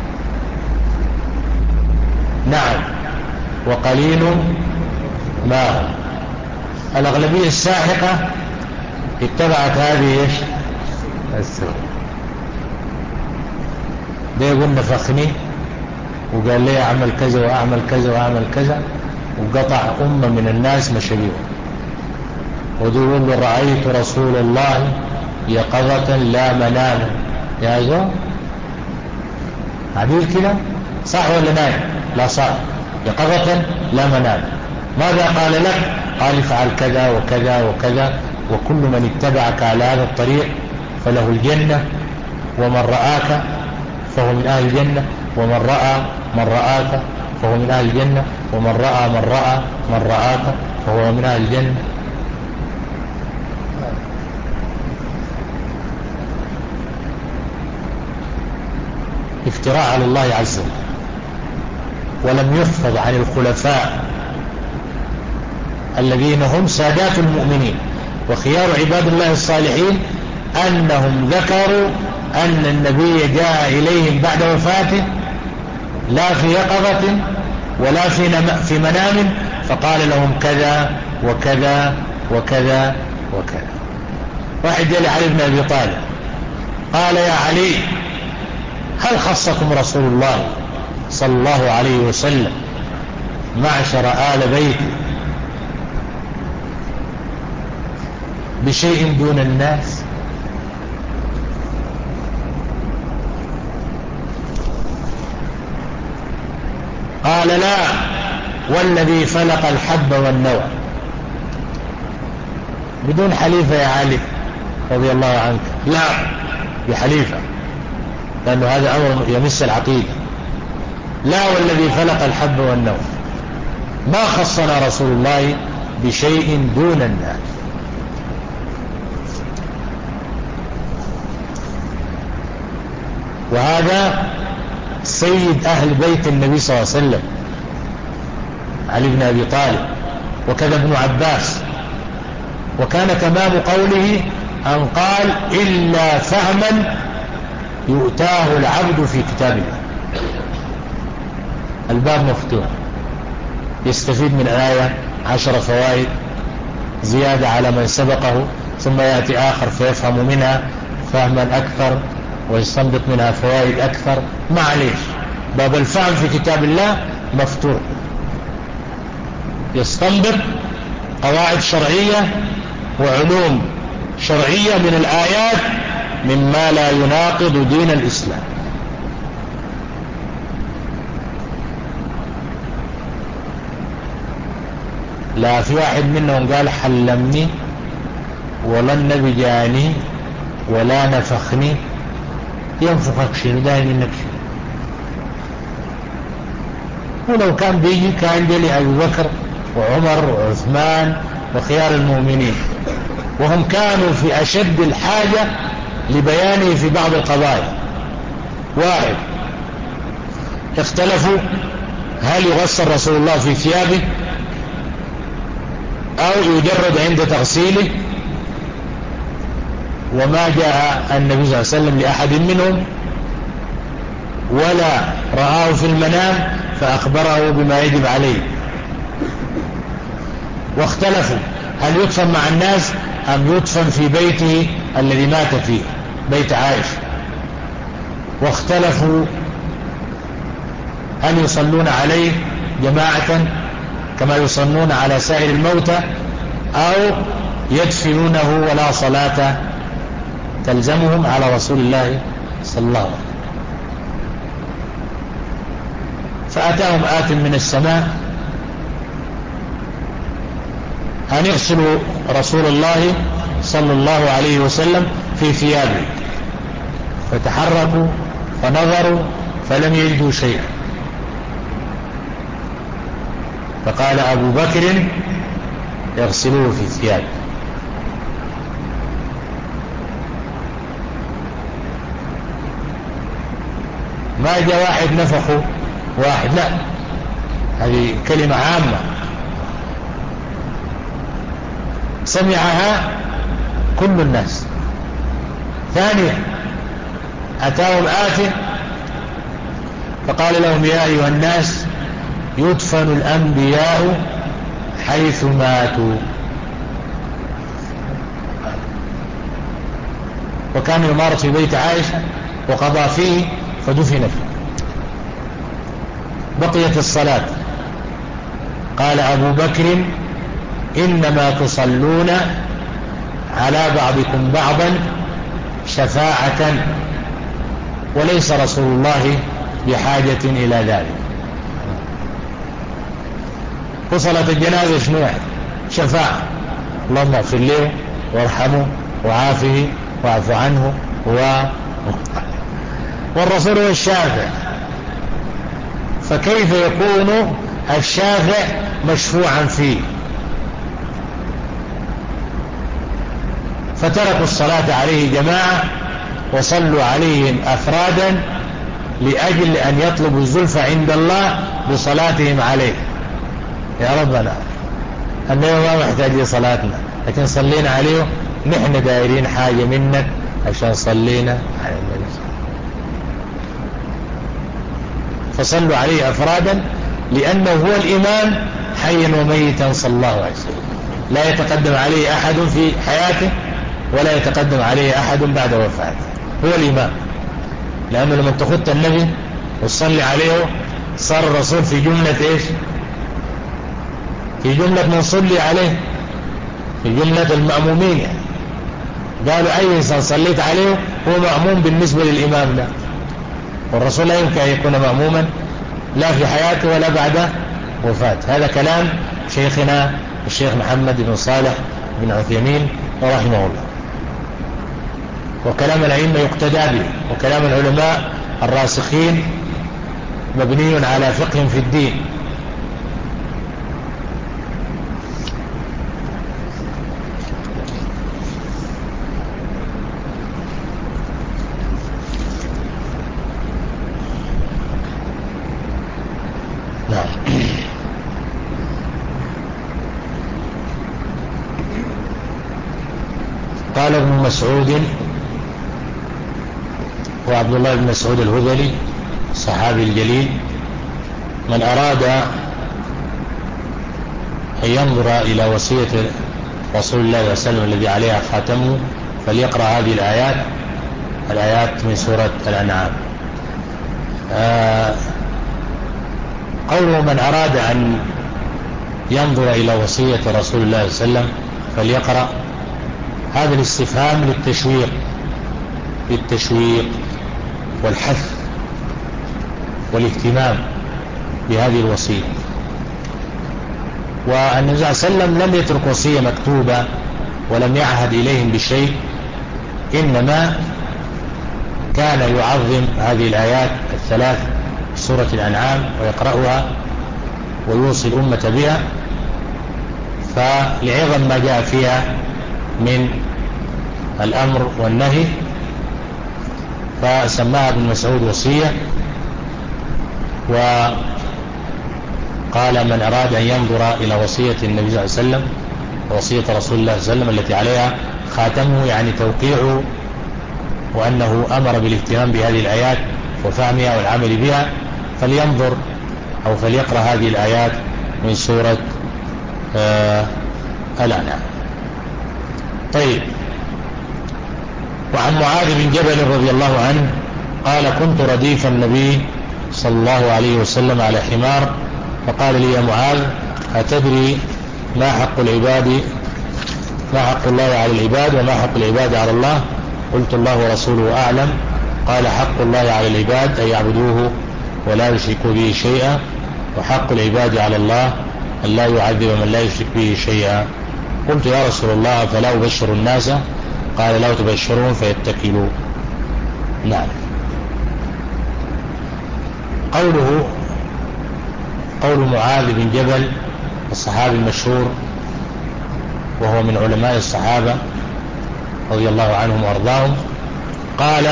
نعم، وقليل ما هم. الأغلبية الساحقة اتبعت هذه ايش؟ السنة. ده يقول نفخني وقال لي أعمل كذا وأعمل كذا وأعمل كذا، وقطع أمة من الناس مشاريعه. ودي يقول له رأيت رسول الله يقظة لا مناما. يا زول عديل كده صح ولا نايم؟ لا صح، يقظة لا منام. ماذا قال لك؟ قال افعل كذا وكذا وكذا، وكل من اتبعك على هذا الطريق فله الجنة، ومن رآك فهو من أهل الجنة، ومن رأى من رآك فهو من أهل الجنة، ومن رأى من رأى من رآك فهو من أهل الجنة. افتراء على الله عز وجل. ولم يحفظ عن الخلفاء الذين هم سادات المؤمنين وخيار عباد الله الصالحين أنهم ذكروا أن النبي جاء إليهم بعد وفاته لا في يقظة ولا في, في منام، فقال لهم كذا وكذا وكذا وكذا. واحد جاء علي بن أبي طالب قال يا علي هل خصكم رسول الله صلى الله عليه وسلم معشر آل بيته بشيء دون الناس؟ قال لا، والذي فلق الحب والنوى. بدون حليفة يا علي رضي الله عنك، لا بحليفة، لأنه هذا أمر يمس العقيدة. لا، والذي فلق الحب والنوى ما خصنا رسول الله بشيء دون الناس. وهذا سيد أهل بيت النبي صلى الله عليه وسلم علي بن أبي طالب، وكذا ابن عباس. وكان تمام قوله أن قال إلا فهما يؤتاه العبد في كتاب الله. الباب مفتوح، يستفيد من الآية عشر فوائد زيادة على من سبقه، ثم يأتي آخر فيفهم منها فهما أكثر ويستنبط منها فوائد أكثر. معليش، باب الفهم في كتاب الله مفتوح، يستنبط قواعد شرعية وعلوم شرعية من الآيات مما لا يناقض دين الإسلام. لا في واحد منهم قال حلمني ولا النبي جاني ولا نفخني. ينفخك شنو؟ داين انك شنو؟ ولو كان بيجي كان جلي أبو بكر وعمر وعثمان وخيار المؤمنين، وهم كانوا في أشد الحاجة لبيانه في بعض القضايا. واحد، اختلفوا هل يغسل رسول الله في ثيابه أو يجرد عند تغسيله، وما جاء النبي صلى الله عليه وسلم لأحد منهم ولا رآه في المنام فأخبره بما يجب عليه. واختلفوا هل يدفن مع الناس أم يدفن في بيته الذي مات فيه، بيت عائشة. واختلفوا هل يصلون عليه جماعة كما يصلون على سائر الموتى أو يدفنونه ولا صلاة تلزمهم على رسول الله صلى الله عليه وسلم. فأتاهم آت من السماء أن يغسلوا رسول الله صلى الله عليه وسلم في ثيابه، فتحركوا فنظروا فلم يجدوا شيئا، فقال أبو بكر يغسلوه في ثيابه. ما جاء واحد نفخه واحد، لا، هذه كلمة عامة سمعها كل الناس. ثانيا أتاهم آت فقال لهم يا أيها الناس يدفن الأنبياء حيث ماتوا. وكان يمارض في بيت عائشة وقضى فيه فدفن فيه. بقيت الصلاة، قال أبو بكر إنما تصلون على بعضكم بعضا شفاعة وليس رسول الله بحاجة إلى ذلك. وصلت الجنازة شنو؟ شفاعة، اللهم اغفر له وارحمه وعافه واعف عنه و... والرسول هو الشافع، فكيف يكون الشافع مشفوعا فيه؟ فتركوا الصلاة عليه جماعة وصلوا عليهم أفرادا لأجل أن يطلبوا الزلفى عند الله بصلاتهم عليه. يا ربنا النبي ما محتاج لصلاتنا، لكن صلينا عليه، نحن دايرين حاجة منك عشان صلينا على النبي. فصلوا عليه أفرادا لأنه هو الإمام حيا وميتا صلى الله عليه وسلم، لا يتقدم عليه أحد في حياته ولا يتقدم عليه أحد بعد وفاته، هو الإمام. لأنه لما تخط النبي وتصلي عليه صار الرسول في جملة إيش؟ في جملة من صلي عليه، في جملة المأمومين يعني. قالوا أي إنسان صليت عليه هو مأموم بالنسبة للإمام ده، والرسول لا يمكن أن يكون مأموما لا في حياته ولا بعد وفاته. هذا كلام شيخنا الشيخ محمد بن صالح بن عثيمين رحمه الله، وكلام الأئمة يقتدى به، وكلام العلماء الراسخين مبني على فقه في الدين. نعم. قال ابن مسعود وعبد الله بن مسعود الهذلي الصحابي الجليل: من أراد أن ينظر إلى وصية رسول الله صلى الله عليه وسلم الذي عليها خاتمه فليقرأ هذه الآيات الآيات من سورة الأنعام. آه قوله من أراد أن ينظر إلى وصية رسول الله صلى الله عليه وسلم فليقرأ، هذا الاستفهام للتشويق للتشويق والحث والاهتمام بهذه الوصية. والنبي صلى الله عليه وسلم لم يترك وصية مكتوبة ولم يعهد إليهم بشيء، إنما كان يعظم هذه الآيات الثلاث سورة الأنعام ويقرأها ويوصي الأمة بها، فلعظم ما جاء فيها من الأمر والنهي فسماها ابن مسعود وصية. وقال من أراد أن ينظر إلى وصية النبي صلى الله عليه وسلم ووصية رسول الله صلى الله عليه وسلم التي عليها خاتمه، يعني توقيعه وأنه أمر بالاهتمام بهذه الآيات وفهمها والعمل بها، فلينظر أو فليقرأ هذه الآيات من سورة آه الأنعام. طيب. وعن معاذ بن جبل رضي الله عنه قال: كنت رديف النبي صلى الله عليه وسلم على حمار، فقال لي: يا معاذ، أتدري ما حق العباد ما حق الله على العباد وما حق العباد على الله؟ قلت: الله ورسوله أعلم. قال: حق الله على العباد أن يعبدوه ولا يشركوا به شيئا، وحق العباد على الله أن لا يعذب من لا يشرك به شيئا. قلت يا رسول الله فلا أبشر الناس؟ قال لا تبشرون فيتكلوا. نعم. قوله قول معاذ بن جبل الصحابي المشهور وهو من علماء الصحابة رضي الله عنهم وارضاهم، قال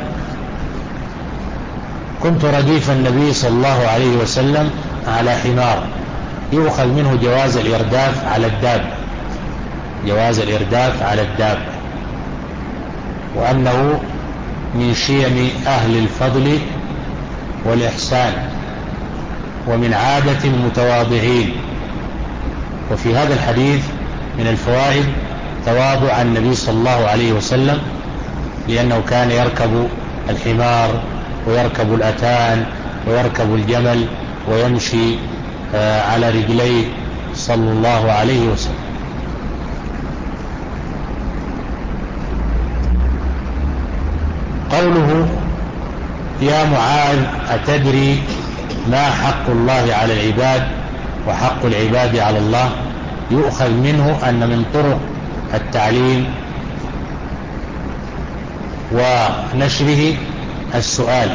كنت رديف النبي صلى الله عليه وسلم على حمار، يؤخذ منه جواز الإرداف على الداب، جواز الإرداف على الداب، وأنه من شيم أهل الفضل والإحسان ومن عادة المتواضعين. وفي هذا الحديث من الفوائد تواضع النبي صلى الله عليه وسلم، لأنه كان يركب الحمار ويركب الأتان ويركب الجمل ويمشي على رجليه صلى الله عليه وسلم. قوله يا معاذ أتدري ما حق الله على العباد وحق العباد على الله، يؤخذ منه أن من طرق التعليم ونشره السؤال،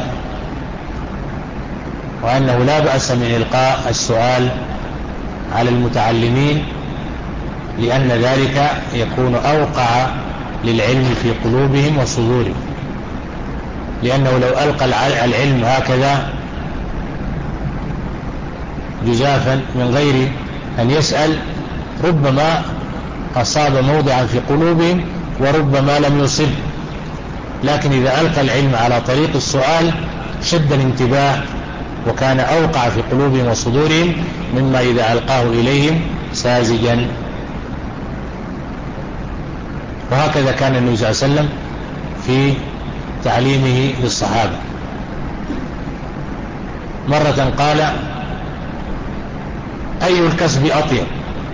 وأنه لا بأس من إلقاء السؤال على المتعلمين، لأن ذلك يكون أوقع للعلم في قلوبهم وصدورهم، لأنه لو ألقى العلم هكذا جزافا من غير أن يسأل ربما أصاب موضعا في قلوبهم وربما لم يصب، لكن إذا ألقى العلم على طريق السؤال شد الانتباه وكان أوقع في قلوبهم وصدورهم مما إذا ألقاه إليهم ساذجا. وهكذا كان النبي صلى الله عليه وسلم في تعليمه للصحابة. مرة قال أي الكسب أطيب؟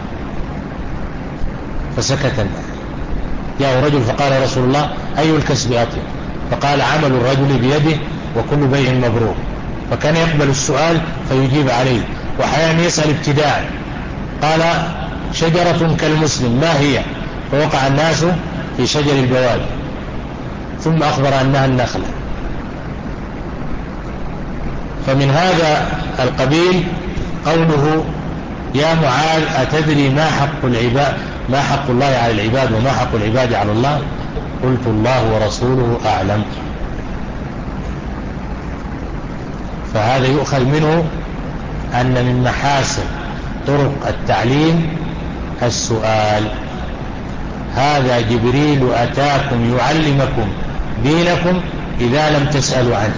فسكت الناس. جاء رجل فقال رسول الله أي الكسب أطيب؟ فقال عمل الرجل بيده وكل بيع مبرور. فكان يقبل السؤال فيجيب عليه، وأحيانا يسأل ابتداء. قال شجرة كالمسلم ما هي؟ فوقع الناس في شجر البوادي، ثم أخبر أنها النخلة. فمن هذا القبيل قوله يا معاذ أتدري ما حق العباد ما حق الله على العباد وما حق العباد على الله؟ قلت الله ورسوله أعلم. فهذا يؤخذ منه أن من محاسن طرق التعليم السؤال. هذا جبريل أتاكم يعلمكم دينكم إذا لم تسألوا عنه.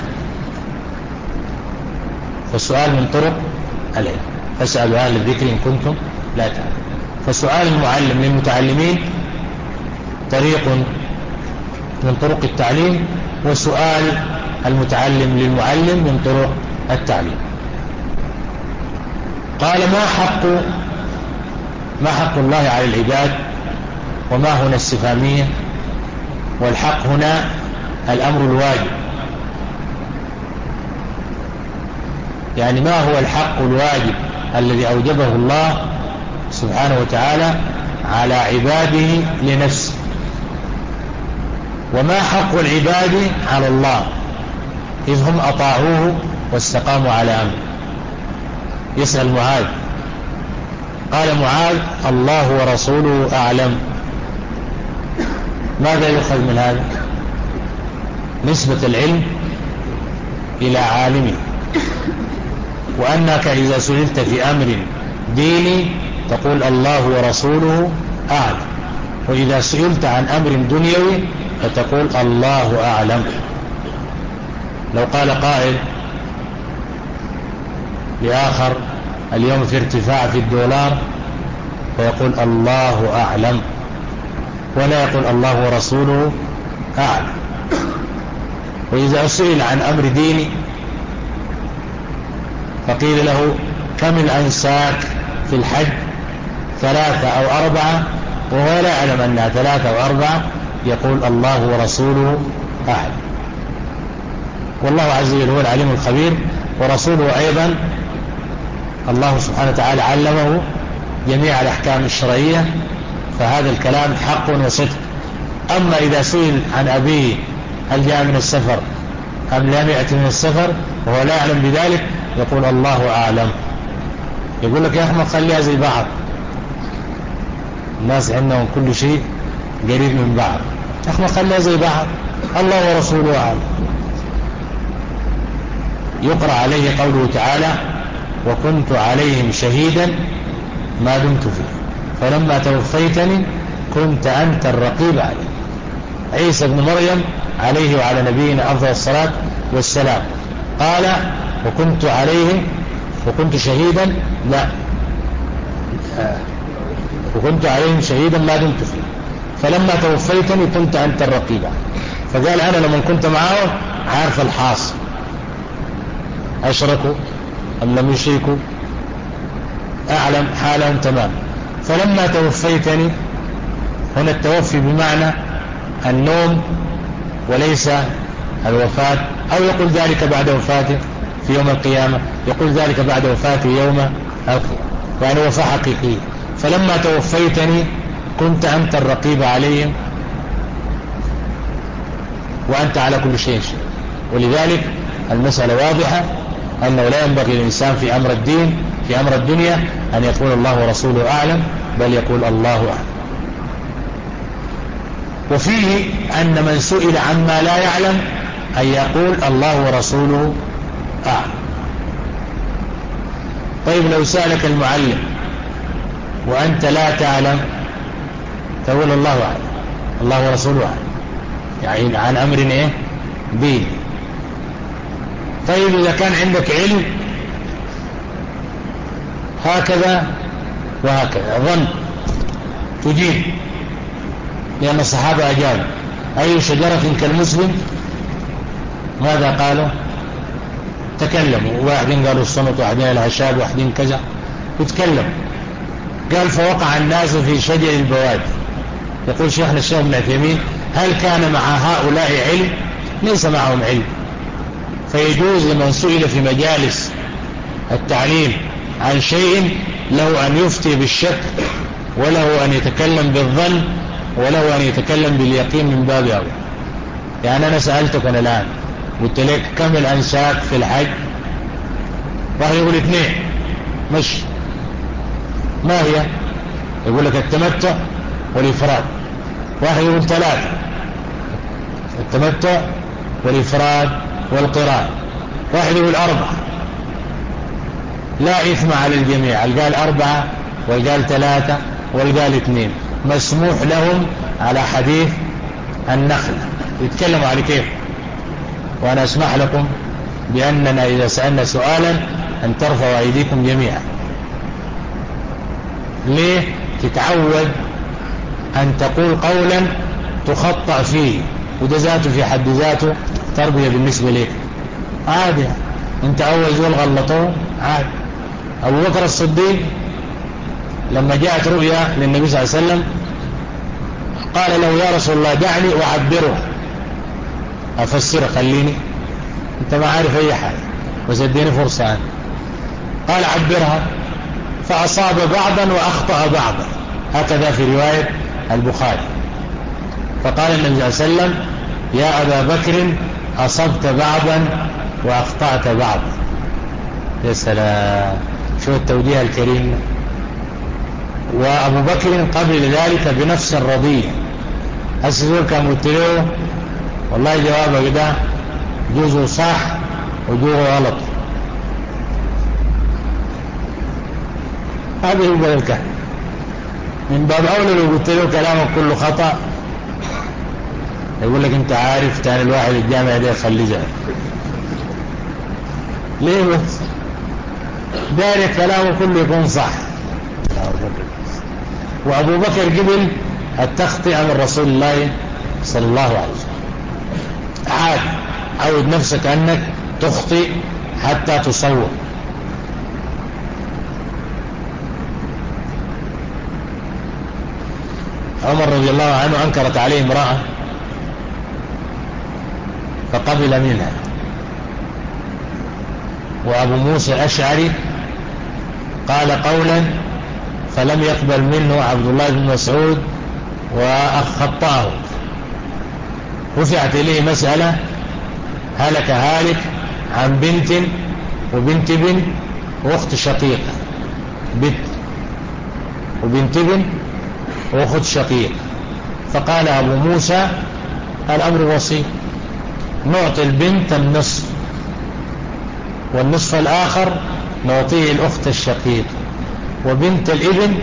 فالسؤال من طرق العلم، فاسألوا أهل الذكر إن كنتم لا تعلمون. فسؤال المعلم للمتعلمين طريق من طرق التعليم، وسؤال المتعلم للمعلم من طرق التعليم. قال ما حق ما حق الله على العباد، وما هنا استفهامية، والحق هنا الأمر الواجب، يعني ما هو الحق الواجب الذي أوجبه الله سبحانه وتعالى على عباده لنفسه، وما حق العباد على الله إذ هم أطاعوه واستقاموا على أمره. يسأل معاذ، قال معاذ الله ورسوله أعلم. ماذا يؤخذ من هذا؟ نسبة العلم إلى عالمه، وأنك إذا سئلت في أمر ديني تقول الله ورسوله أعلم، وإذا سئلت عن أمر دنيوي فتقول الله أعلم. لو قال قائل لآخر اليوم في ارتفاع في الدولار فيقول الله أعلم، ولا يقول الله ورسوله أعلم. وإذا سئل عن أمر ديني فقيل له كم الأنساك في الحج؟ ثلاثة أو أربعة، وهو لا يعلم أنها ثلاثة أو أربعة، يقول الله ورسوله أعلم. والله عز وجل هو العليم الخبير، ورسوله أيضا الله سبحانه وتعالى علمه جميع الأحكام الشرعية، فهذا الكلام حق وصدق. أما إذا سئل عن أبيه هل جاء من السفر أم لم يأتي من السفر وهو لا يعلم بذلك، يقول الله أعلم. يقول لك يا أحمد خليها زي بعض، الناس عندهم كل شيء قريب من بعض. يا أحمد خليها زي بعض، الله ورسوله أعلم. يقرأ عليه قوله تعالى وكنت عليهم شهيدا ما دمت فيه فلما توفيتني كنت أنت الرقيب عليه. عيسى بن مريم عليه وعلى نبينا أفضل الصلاة والسلام قال وكنت عليهم وكنت شهيدا لا وكنت عليهم شهيدا ما دمت فيه فلما توفيتني كنت أنت الرقيب. فقال أنا لما كنت معه عارف الحاصل، أشركوا أم لم يشركوا، أعلم حالهم تمام. فلما توفيتني، هنا التوفي بمعنى النوم وليس الوفاة، أو يقول ذلك بعد وفاته في يوم القيامة، يقول ذلك بعد وفاته يوم القيامة، يعني وفاة حقيقية. فلما توفيتني كنت أنت الرقيب عليهم وأنت على كل شيء شيء. ولذلك المسألة واضحة أنه لا ينبغي للإنسان في أمر الدين في أمر الدنيا أن يقول الله ورسوله أعلم، بل يقول الله أعلم. وفيه أن من سئل عما لا يعلم أن يقول الله ورسوله أعلم. طيب لو سألك المعلم وأنت لا تعلم تقول الله أعلم، الله ورسوله أعلم، يعني عن أمر إيه دين. طيب إذا كان عندك علم هكذا وهكذا ظن تجيب، لأن الصحابة أجابوا أي شجرة كالمسلم ماذا قالوا؟ تكلموا، واحدين قالوا الصمت واحدين العشاب واحدين كذا يتكلم. قال فوقع الناس في شجر البوادي. يقول شيخنا الشيخ ابن عثيمين هل كان مع هؤلاء علم؟ ليس معهم علم. فيجوز لمن سئل في مجالس التعليم عن شيء له أن يفتي بالشك، وله أن يتكلم بالظن، وله أن يتكلم باليقين من باب أولى. يعني أنا سألتك أنا الآن قلت لك كم الأنساك في الحج؟ واحد يقول اثنين، مش ما هي؟ يقول لك التمتع والإفراد. واحد يقول ثلاثة، التمتع والإفراد والقران. واحد يقول أربعة. لا إثم على الجميع، القال أربعة والقال ثلاثة والقال اثنين، مسموح لهم على حديث النخل يتكلموا على كيف. وأنا أسمح لكم بأننا إذا سألنا سؤالا أن ترفعوا أيديكم جميعا. ليه؟ تتعود أن تقول قولا تخطأ فيه، وده ذاته في حد ذاته تربية بالنسبة لك. عادي، انت أول زول غلطوه عادي. أبو بكر الصديق لما جاءت رؤيا للنبي صلى الله عليه وسلم قال له يا رسول الله دعني أعبره أفسره، خليني انت ما عارف أي حاجة بس اديني فرصة عنه. قال عبرها فأصاب بعضا وأخطأ بعضا، هكذا في رواية البخاري. فقال النبي صلى الله عليه وسلم يا أبا بكر أصبت بعضا وأخطأت بعضا. يا سلام، شو التوجيه الكريم. وأبو بكر قبل ذلك بنفس الرضية. السيدور كان قلت له والله جوابك ده جزء صح وجزء غلط. هذا هو الكلام. من باب أولى لو قلت له كلامك كله خطأ يقول لك انت عارف تاني الواحد الجامع ده يخلي جاهل. ليه بس؟ داري كلامه كله يكون صح. وأبو بكر قبل التخطئة من رسول الله صلى الله عليه وسلم. عاد عود نفسك أنك تخطئ حتى تصور. عمر رضي الله عنه أنكرت عليه امرأة فقبل منها، وأبو موسى الأشعري قال قولا فلم يقبل منه عبد الله بن مسعود وخطأه. رفعت إليه مسألة هلك هالك عن بنت وبنت بنت وأخت شقيقة، بنت وبنت بنت وأخت شقيقة. فقال أبو موسى الأمر بسيط، نعطي البنت النصف والنصف الآخر نعطيه الأخت الشقيقة، وبنت الابن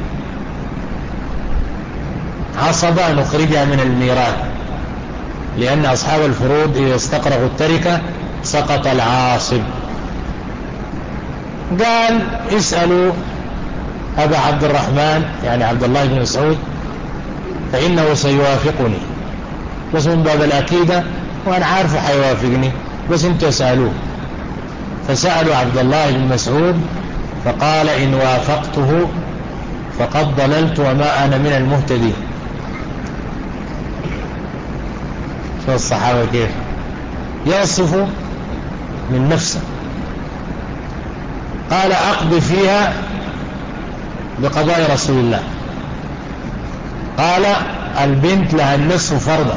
عصبة نخرجها من الميراث، لأن أصحاب الفروض إذا استقرغوا التركة سقط العاصب. قال اسألوا أبا عبد الرحمن يعني عبد الله بن مسعود فإنه سيوافقني، بس من باب الأكيدة وأنا عارفه حيوافقني، بس انتوا اسألوه. فسألوا عبد الله بن مسعود فقال إن وافقته فقد ضللت وما أنا من المهتدين. شو الصحابة كيف يصفوا من نفسه. قال أقضي فيها بقضاء رسول الله. قال البنت لها النصف فرضا،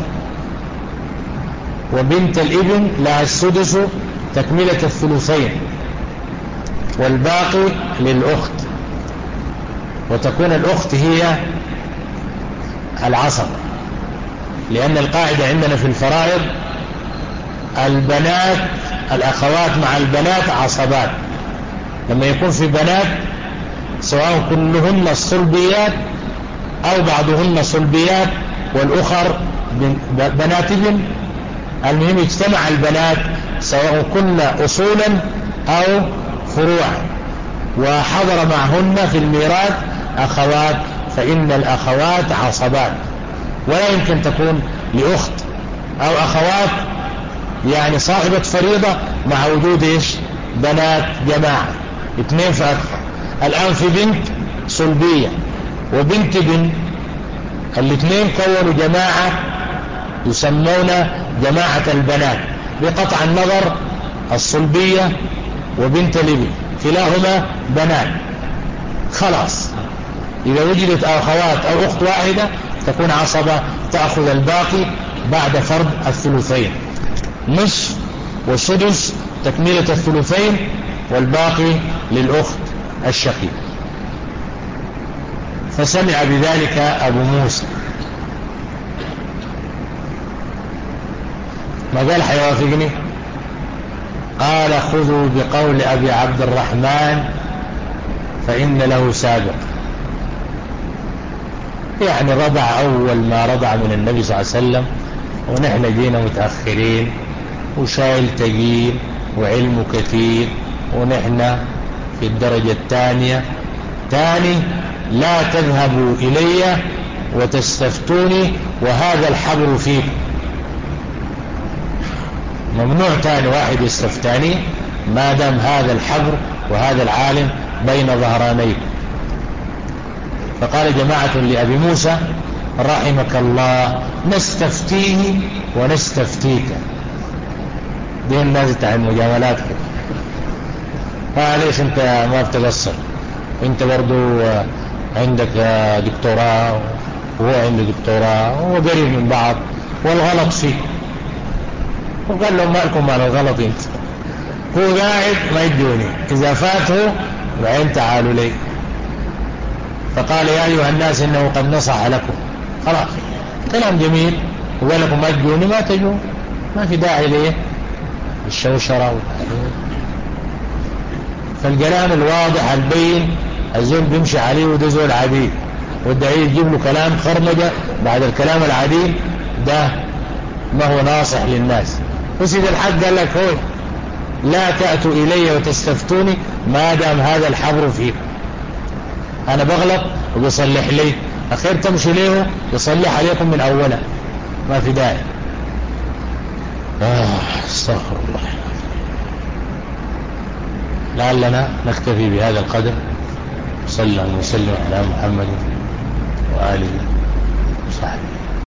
وبنت الابن لها السدس تكملة الثلثين، والباقي للأخت، وتكون الأخت هي العصبة، لأن القاعدة عندنا في الفرائض البنات الأخوات مع البنات عصبات. لما يكون في بنات سواء كلهن صلبيات أو بعضهن صلبيات والأخر بنات ابن، المهم اجتمع البنات سواء كن أصولا أو فروعا وحضر معهن في الميراث أخوات، فإن الأخوات عصبات، ولا يمكن تكون لأخت أو أخوات يعني صاحبة فريضة مع وجود إيش بنات جماعة اثنين فأكثر. الآن في بنت صلبية وبنت بنت، الاثنين كونوا جماعة يسمون جماعة البنات بقطع النظر الصلبية وبنت الابن كلاهما بنات. خلاص إذا وجدت أخوات أو أخت واحدة تكون عصبة تأخذ الباقي بعد فرض الثلثين، نصف والسدس تكملة الثلثين والباقي للأخت الشقيق. فسمع بذلك أبو موسى، ما قال حيوافقني، قال خذوا بقول أبي عبد الرحمن فإن له سابق. يعني رضع أول ما رضع من النبي صلى الله عليه وسلم، ونحن جينا متأخرين وشايل تقيل وعلم كثير، ونحن في الدرجة الثانية. تاني لا تذهبوا إلي وتستفتوني وهذا الحبر فيكم. ممنوع تاني واحد يستفتاني ما دام هذا الحبر وهذا العالم بين ظهرانيكم. فقال جماعة لأبي موسى رحمك الله نستفتيه ونستفتيك. دي الناس تاع المجاملات كده. فليش انت ما بتقصر؟ انت برضو عندك دكتوراه وهو عنده دكتوراه وهو قريب من بعض والغلط فيه. وقال لهم ما لكم معنى الغلط، انت هو قاعد ما يجوني، اذا فاته وعين تعالوا لي. فقال يا ايها الناس انه قد نصح لكم. خلاص كلام جميل، وقال لكم ما تجوني ما تجون، ما في داعي ليه الشوشرة والتعليم. فالكلام الواضح البين الزول بيمشي عليه وده زول عديد، والدعي يجيب له كلام خرمجة بعد الكلام العديد ده ما هو ناصح للناس. وسيد الحق قال لك هو لا تأتوا إلي وتستفتوني ما دام هذا الحبر فيكم. أنا بغلط وبيصلح لي، أخير تمشي ليه يصلح عليكم من أولا، ما في داعي. آه استغفر الله. لعلنا نكتفي بهذا القدر. صلى الله وسلم على محمد وآله وصحبه.